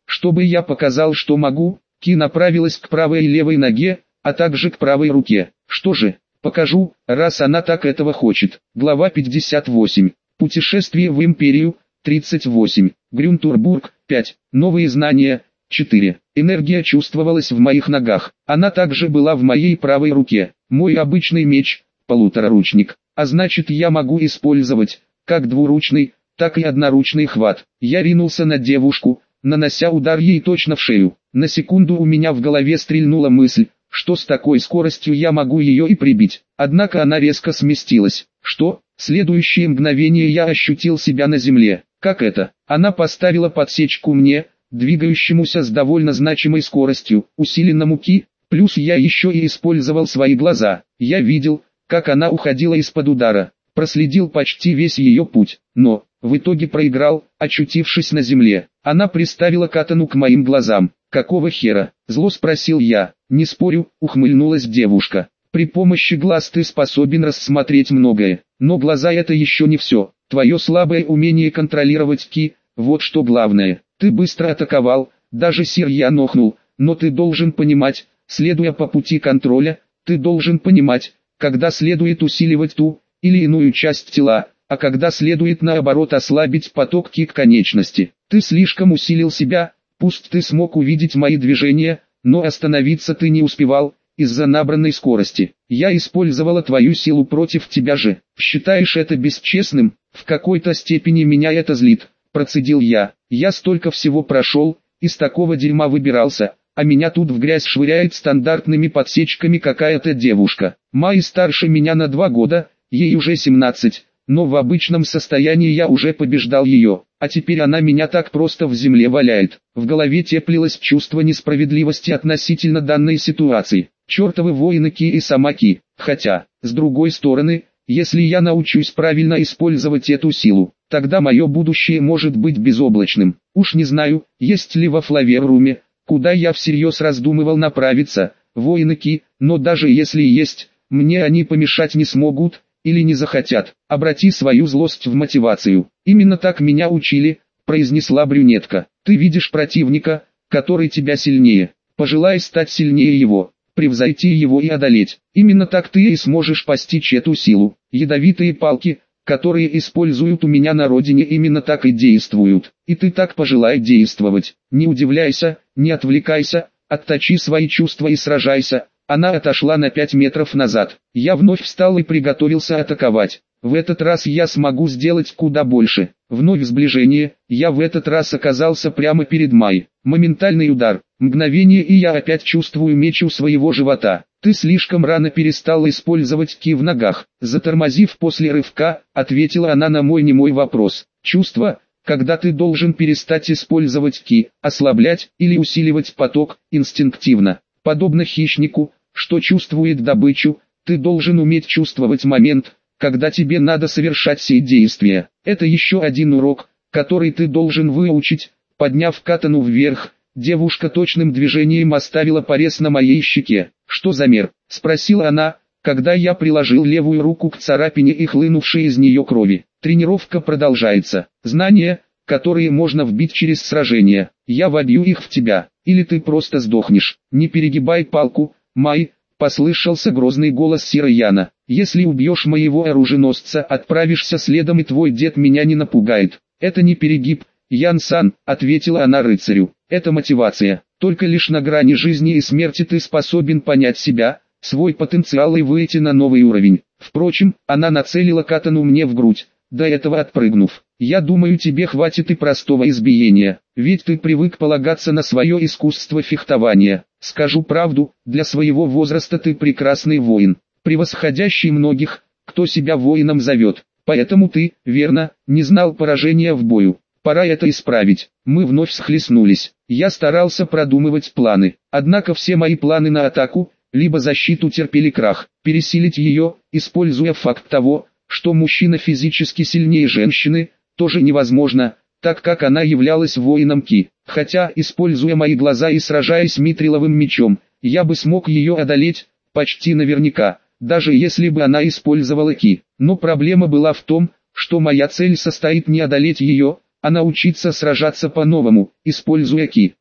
Чтобы я показал, что могу, Ки направилась к правой и левой ноге, а также к правой руке. Что же, покажу, раз она так этого хочет. Глава пятьдесят восемь. Путешествие в Империю. тридцать восемь. Грюнтурбург. пять. Новые знания. четыре. Энергия чувствовалась в моих ногах. Она также была в моей правой руке. Мой обычный меч, полутораручник. А значит, я могу использовать, как двуручный, так и одноручный хват. Я ринулся на девушку, нанося удар ей точно в шею. На секунду у меня в голове стрельнула мысль, что с такой скоростью я могу ее и прибить. Однако она резко сместилась. Что? В следующее мгновение я ощутил себя на земле. Как это? Она поставила подсечку мне, двигающемуся с довольно значимой скоростью, усиленному Ки, плюс я еще и использовал свои глаза. Я видел, как она уходила из-под удара, проследил почти весь ее путь, но, в итоге проиграл, очутившись на земле. Она приставила катану к моим глазам. «Какого хера?» – зло спросил я. «Не спорю», – ухмыльнулась девушка. «При помощи глаз ты способен рассмотреть многое, но глаза это еще не все. Твое слабое умение контролировать Ки, вот что главное. Ты быстро атаковал, даже Сир я нохнул, но ты должен понимать, следуя по пути контроля, ты должен понимать, когда следует усиливать ту или иную часть тела, а когда следует наоборот ослабить поток Ки к конечности. Ты слишком усилил себя, пусть ты смог увидеть мои движения, но остановиться ты не успевал, из-за набранной скорости. Я использовала твою силу против тебя же. Считаешь это бесчестным? В какой-то степени меня это злит, процедил я. Я столько всего прошел, из такого дерьма выбирался, а меня тут в грязь швыряет стандартными подсечками какая-то девушка. Май старше меня на два года, ей уже семнадцать, но в обычном состоянии я уже побеждал ее, а теперь она меня так просто в земле валяет. В голове теплилось чувство несправедливости относительно данной ситуации. Чертовы воины Ки и сама Ки. Хотя, с другой стороны, если я научусь правильно использовать эту силу, тогда мое будущее может быть безоблачным. Уж не знаю, есть ли во Флаверруме, куда я всерьез раздумывал направиться, воины Ки, но даже если есть, мне они помешать не смогут, или не захотят. Обрати свою злость в мотивацию. Именно так меня учили, произнесла брюнетка. Ты видишь противника, который тебя сильнее. Пожелай стать сильнее его, превзойти его и одолеть. Именно так ты и сможешь постичь эту силу. Ядовитые палки, которые используют у меня на родине, именно так и действуют. И ты так пожелай действовать. Не удивляйся, не отвлекайся, отточи свои чувства и сражайся. Она отошла на пять метров назад. Я вновь встал и приготовился атаковать. В этот раз я смогу сделать куда больше. Вновь сближение, я в этот раз оказался прямо перед Май. Моментальный удар, мгновение, и я опять чувствую меч у своего живота. Ты слишком рано перестал использовать Ки в ногах. Затормозив после рывка, ответила она на мой немой вопрос. Чувство, когда ты должен перестать использовать Ки, ослаблять или усиливать поток, инстинктивно. Подобно хищнику, что чувствует добычу, ты должен уметь чувствовать момент, когда тебе надо совершать сие действия. Это еще один урок, который ты должен выучить. Подняв катану вверх, девушка точным движением оставила порез на моей щеке. «Что за мер?» – спросила она, когда я приложил левую руку к царапине и хлынувшей из нее крови. «Тренировка продолжается. Знания, которые можно вбить через сражение. Я вобью их в тебя, или ты просто сдохнешь. Не перегибай палку, Май», — послышался грозный голос Сира Яна. «Если убьешь моего оруженосца, отправишься следом, и твой дед меня не напугает». «Это не перегиб, Ян-сан», — ответила она рыцарю. «Это мотивация. Только лишь на грани жизни и смерти ты способен понять себя, свой потенциал и выйти на новый уровень». Впрочем, она нацелила катану мне в грудь, до этого отпрыгнув. «Я думаю, тебе хватит и простого избиения, ведь ты привык полагаться на свое искусство фехтования. Скажу правду, для своего возраста ты прекрасный воин, превосходящий многих, кто себя воином зовет. Поэтому ты, верно, не знал поражения в бою. Пора это исправить». Мы вновь схлестнулись. Я старался продумывать планы, однако все мои планы на атаку, либо защиту терпели крах. Пересилить ее, используя факт того, что мужчина физически сильнее женщины, тоже невозможно, так как она являлась воином Ки. Хотя, используя мои глаза и сражаясь митриловым мечом, я бы смог ее одолеть, почти наверняка, даже если бы она использовала Ки. Но проблема была в том, что моя цель состоит не одолеть ее, а научиться сражаться по-новому, используя Ки.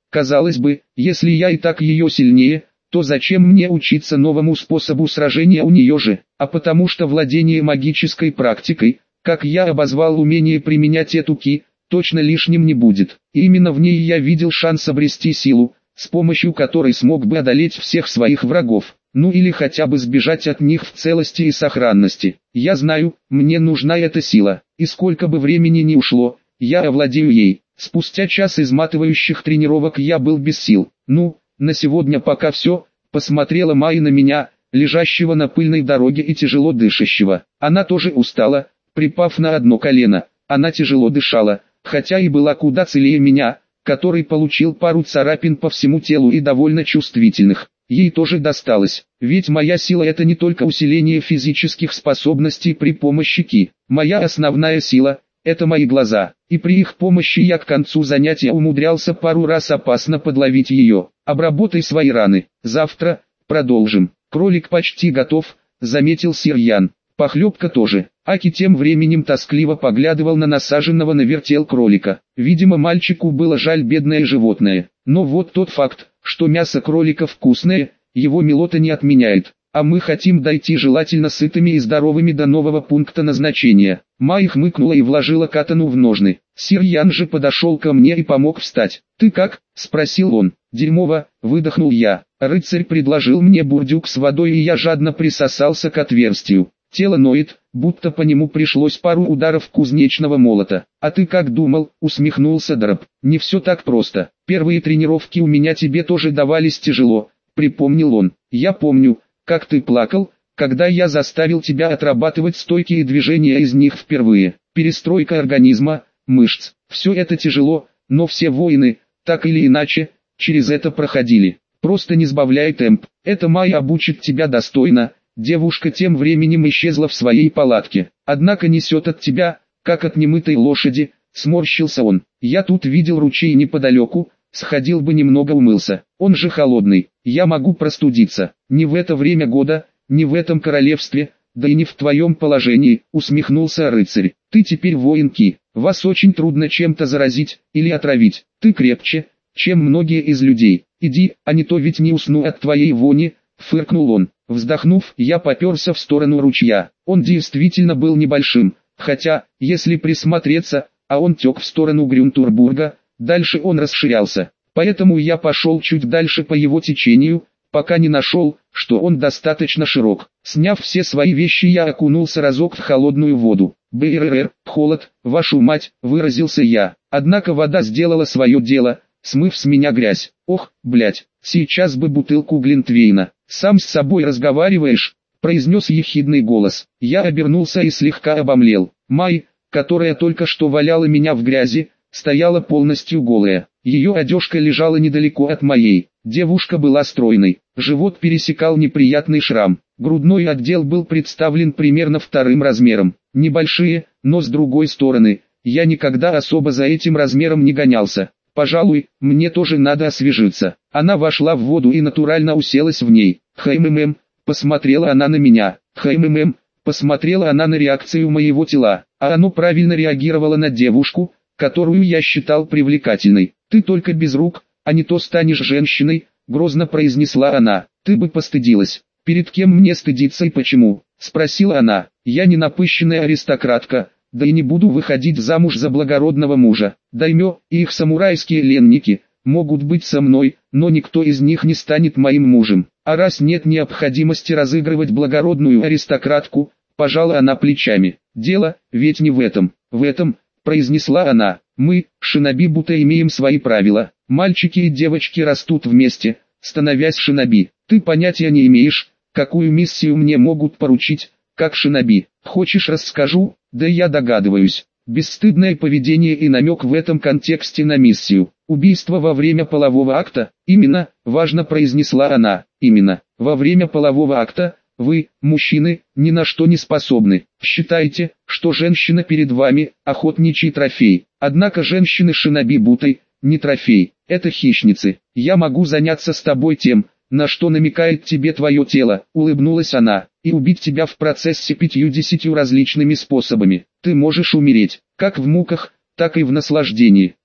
Казалось бы, если я и так ее сильнее, то зачем мне учиться новому способу сражения у нее же, а потому что владение магической практикой, как я обозвал умение применять эту ки, точно лишним не будет. И именно в ней я видел шанс обрести силу, с помощью которой смог бы одолеть всех своих врагов, ну или хотя бы сбежать от них в целости и сохранности. Я знаю, мне нужна эта сила, и сколько бы времени ни ушло, я овладею ей. Спустя час изматывающих тренировок я был без сил. Ну, на сегодня пока все, посмотрела Майя на меня, лежащего на пыльной дороге и тяжело дышащего. Она тоже устала, припав на одно колено. Она тяжело дышала, хотя и была куда целее меня, который получил пару царапин по всему телу и довольно чувствительных. Ей тоже досталось, ведь моя сила — это не только усиление физических способностей при помощи ки. Моя основная сила — это мои глаза, и при их помощи я к концу занятия умудрялся пару раз опасно подловить ее. Обработай свои раны, завтра продолжим. Кролик почти готов, заметил сир Ян. Похлебка тоже. Аки тем временем тоскливо поглядывал на насаженного на вертел кролика. Видимо, мальчику было жаль бедное животное. Но вот тот факт, что мясо кролика вкусное, его милота не отменяет. А мы хотим дойти желательно сытыми и здоровыми до нового пункта назначения. Майя хмыкнула и вложила катану в ножны. Сир Ян же подошел ко мне и помог встать. «Ты как?» – спросил он. «Дерьмово», – выдохнул я. Рыцарь предложил мне бурдюк с водой, и я жадно присосался к отверстию. Тело ноет, будто по нему пришлось пару ударов кузнечного молота. «А ты как думал?» – усмехнулся Дроб. «Не все так просто. Первые тренировки у меня тебе тоже давались тяжело», – припомнил он. «Я помню, как ты плакал, когда я заставил тебя отрабатывать стойкие движения из них впервые. Перестройка организма, мышц. Все это тяжело, но все воины, так или иначе, через это проходили. Просто не сбавляй темп. Это Майя обучит тебя достойно». Девушка тем временем исчезла в своей палатке. «Однако несет от тебя, как от немытой лошади», — сморщился он. «Я тут видел ручей неподалеку, сходил бы немного умылся. Он же холодный, я могу простудиться. Не в это время года, не в этом королевстве, да и не в твоем положении», — усмехнулся рыцарь. «Ты теперь воин ки, вас очень трудно чем-то заразить или отравить. Ты крепче, чем многие из людей. Иди, а не то ведь не усну от твоей вони», — фыркнул он. Вздохнув, я поперся в сторону ручья. Он действительно был небольшим, хотя, если присмотреться, а он тек в сторону Грюнтурбурга, дальше он расширялся. Поэтому я пошел чуть дальше по его течению, пока не нашел, что он достаточно широк. Сняв все свои вещи, я окунулся разок в холодную воду. «Брррр, холод, вашу мать», — выразился я. Однако вода сделала свое дело, смыв с меня грязь. «Ох, блять, сейчас бы бутылку глинтвейна». «Сам с собой разговариваешь?» – произнес ехидный голос. Я обернулся и слегка обомлел. Май, которая только что валяла меня в грязи, стояла полностью голая. Ее одежка лежала недалеко от моей. Девушка была стройной. Живот пересекал неприятный шрам. Грудной отдел был представлен примерно вторым размером. Небольшие, но с другой стороны, я никогда особо за этим размером не гонялся. «Пожалуй, мне тоже надо освежиться». Она вошла в воду и натурально уселась в ней. «Хм-хм-хм», посмотрела она на меня. «Хм-хм-хм», посмотрела она на реакцию моего тела. А оно правильно реагировало на девушку, которую я считал привлекательной. «Ты только без рук, а не то станешь женщиной», грозно произнесла она. «Ты бы постыдилась». «Перед кем мне стыдиться и почему?» спросила она. «Я не напыщенная аристократка, да и не буду выходить замуж за благородного мужа. Даймё и их самурайские ленники могут быть со мной, но никто из них не станет моим мужем. А раз нет необходимости разыгрывать благородную аристократку», пожала она плечами. «Дело ведь не в этом. В этом», произнесла она, «мы, шиноби, будто имеем свои правила. Мальчики и девочки растут вместе, становясь шиноби. Ты понятия не имеешь, какую миссию мне могут поручить, как шиноби. Хочешь, расскажу?» «Да я догадываюсь». Бесстыдное поведение и намек в этом контексте на миссию. «Убийство во время полового акта?» «Именно», важно произнесла она. «Именно, во время полового акта, вы, мужчины, ни на что не способны. Считайте, что женщина перед вами – охотничий трофей. Однако женщины шиноби бутой – не трофей, это хищницы. Я могу заняться с тобой тем, на что намекает тебе твое тело», улыбнулась она, «и убить тебя в процессе пятью-десятью различными способами. Ты можешь умереть, как в муках, так и в наслаждении.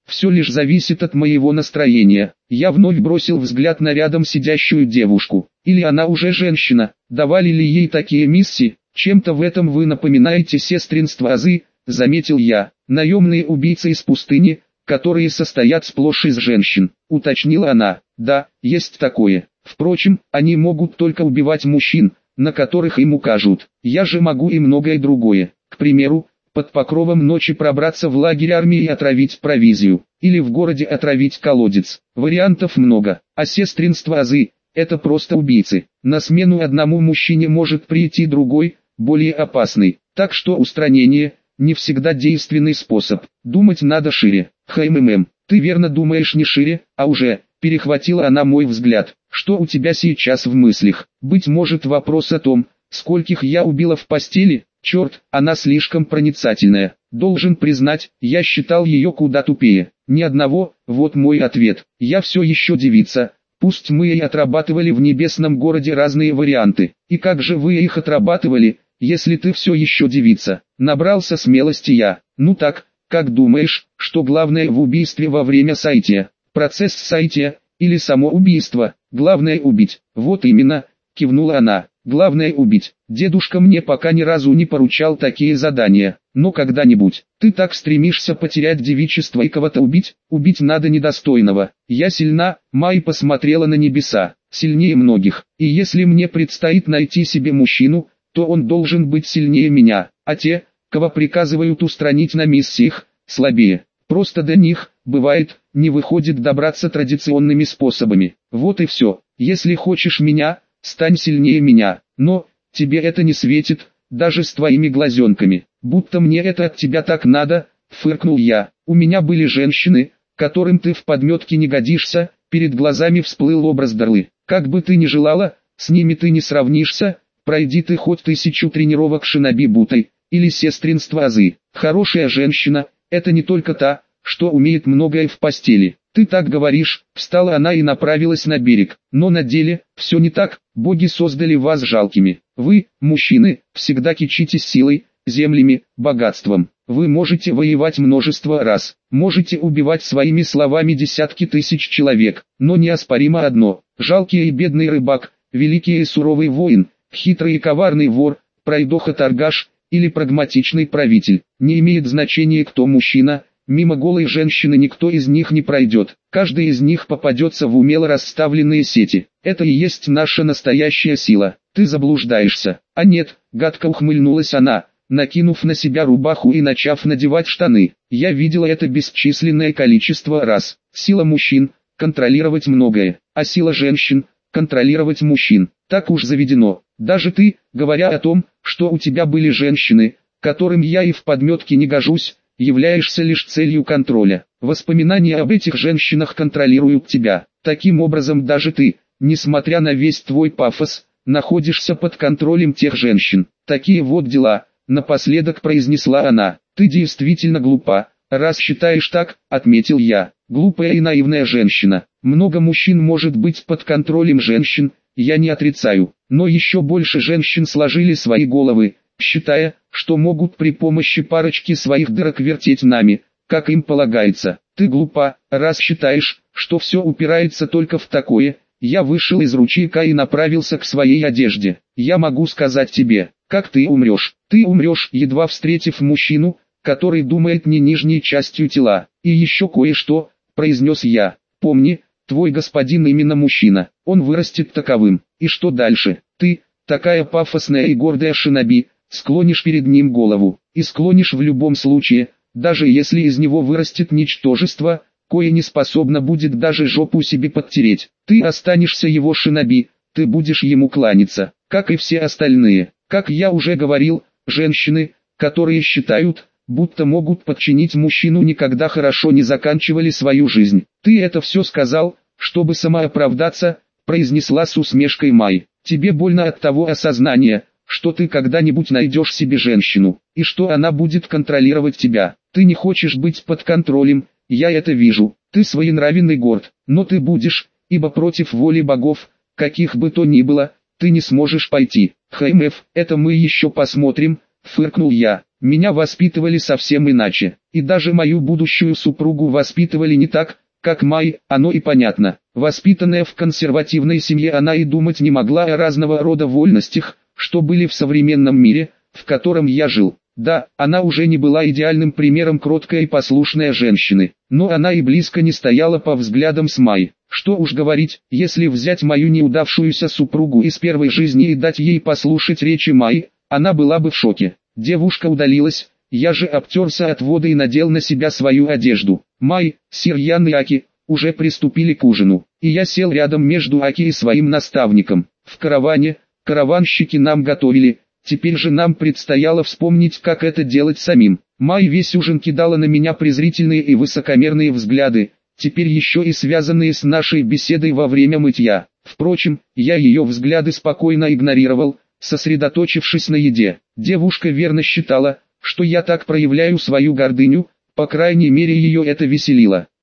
Все лишь зависит от моего настроения. Я вновь бросил взгляд на рядом сидящую девушку. Или она уже женщина, давали ли ей такие миссии? Чем-то в этом вы напоминаете сестринство Азы, заметил я. Наемные убийцы из пустыни, которые состоят сплошь из женщин, уточнила она. Да, есть такое. Впрочем, они могут только убивать мужчин, на которых им укажут. Я же могу и многое другое. К примеру, под покровом ночи пробраться в лагерь армии и отравить провизию, или в городе отравить колодец. Вариантов много, а сестринство Азы – это просто убийцы. На смену одному мужчине может прийти другой, более опасный. Так что устранение – не всегда действенный способ. Думать надо шире. ХММ, ты верно думаешь не шире, а уже, перехватила она мой взгляд. Что у тебя сейчас в мыслях? Быть может, вопрос о том, скольких я убила в постели? Черт, она слишком проницательная. Должен признать, я считал ее куда тупее. Ни одного, вот мой ответ. Я все еще девица. Пусть мы и отрабатывали в небесном городе разные варианты. И как же вы их отрабатывали, если ты все еще девица? Набрался смелости я. Ну так, как думаешь, что главное в убийстве во время сайтия? Процесс сайтия, или само убийство? Главное убить. Вот именно, кивнула она. Главное убить. Дедушка мне пока ни разу не поручал такие задания. Но когда-нибудь. Ты так стремишься потерять девичество и кого-то убить? Убить надо недостойного. Я сильна, Май посмотрела на небеса. Сильнее многих. И если мне предстоит найти себе мужчину, то он должен быть сильнее меня. А те, кого приказывают устранить на миссиях, слабее. Просто до них, бывает, не выходит добраться традиционными способами. Вот и все. Если хочешь меня, стань сильнее меня. Но, тебе это не светит, даже с твоими глазенками. Будто мне это от тебя так надо, фыркнул я. У меня были женщины, которым ты в подметке не годишься, перед глазами всплыл образ Дарлы. Как бы ты ни желала, с ними ты не сравнишься, пройди ты хоть тысячу тренировок шиноби бутой, или сестринство Азы. Хорошая женщина, это не только та, что умеет многое в постели. Ты так говоришь, встала она и направилась на берег. Но на деле, все не так, боги создали вас жалкими. Вы, мужчины, всегда кичитесь силой, землями, богатством. Вы можете воевать множество раз, можете убивать своими словами десятки тысяч человек. Но неоспоримо одно, жалкий и бедный рыбак, великий и суровый воин, хитрый и коварный вор, пройдоха-торгаш, или прагматичный правитель. Не имеет значения, кто мужчина. Мимо голой женщины никто из них не пройдет, каждый из них попадется в умело расставленные сети. Это и есть наша настоящая сила. Ты заблуждаешься. А нет, гадко ухмыльнулась она, накинув на себя рубаху и начав надевать штаны. Я видела это бесчисленное количество раз. Сила мужчин – контролировать многое, а сила женщин – контролировать мужчин. Так уж заведено. Даже ты, говоря о том, что у тебя были женщины, которым я и в подметке не гожусь, являешься лишь целью контроля. Воспоминания об этих женщинах контролируют тебя. Таким образом даже ты, несмотря на весь твой пафос, находишься под контролем тех женщин. Такие вот дела, напоследок произнесла она. Ты действительно глупа, раз считаешь так, отметил я. Глупая и наивная женщина. Много мужчин может быть под контролем женщин, я не отрицаю. Но еще больше женщин сложили свои головы, считая, что могут при помощи парочки своих дырок вертеть нами, как им полагается. Ты глупа, раз считаешь, что все упирается только в такое. Я вышел из ручейка и направился к своей одежде. Я могу сказать тебе, как ты умрешь. Ты умрешь, едва встретив мужчину, который думает не нижней частью тела. И еще кое-что, произнес я. Помни, твой господин именно мужчина, он вырастет таковым. И что дальше? Ты, такая пафосная и гордая шиноби, склонишь перед ним голову, и склонишь в любом случае, даже если из него вырастет ничтожество, кое не способно будет даже жопу себе подтереть. Ты останешься его шиноби, ты будешь ему кланяться, как и все остальные. Как я уже говорил, женщины, которые считают, будто могут подчинить мужчину, никогда хорошо не заканчивали свою жизнь. Ты это все сказал, чтобы самооправдаться, произнесла с усмешкой Май. Тебе больно от того осознания, что ты когда-нибудь найдешь себе женщину, и что она будет контролировать тебя. Ты не хочешь быть под контролем, я это вижу. Ты своенравен и горд, но ты будешь, ибо против воли богов, каких бы то ни было, ты не сможешь пойти. ХМФ, это мы еще посмотрим, фыркнул я. Меня воспитывали совсем иначе, и даже мою будущую супругу воспитывали не так, как Май, оно и понятно. Воспитанная в консервативной семье, она и думать не могла о разного рода вольностях, что были в современном мире, в котором я жил. Да, она уже не была идеальным примером кроткой и послушной женщины, но она и близко не стояла по взглядам с Май. Что уж говорить, если взять мою неудавшуюся супругу из первой жизни и дать ей послушать речи Май, она была бы в шоке. Девушка удалилась, я же обтерся от воды и надел на себя свою одежду. Май, Сирьян и Аки уже приступили к ужину, и я сел рядом между Аки и своим наставником. В караване, караванщики нам готовили, теперь же нам предстояло вспомнить, как это делать самим. Май весь ужин кидала на меня презрительные и высокомерные взгляды, теперь еще и связанные с нашей беседой во время мытья. Впрочем, я ее взгляды спокойно игнорировал, сосредоточившись на еде. Девушка верно считала, что я так проявляю свою гордыню, по крайней мере ее это веселило.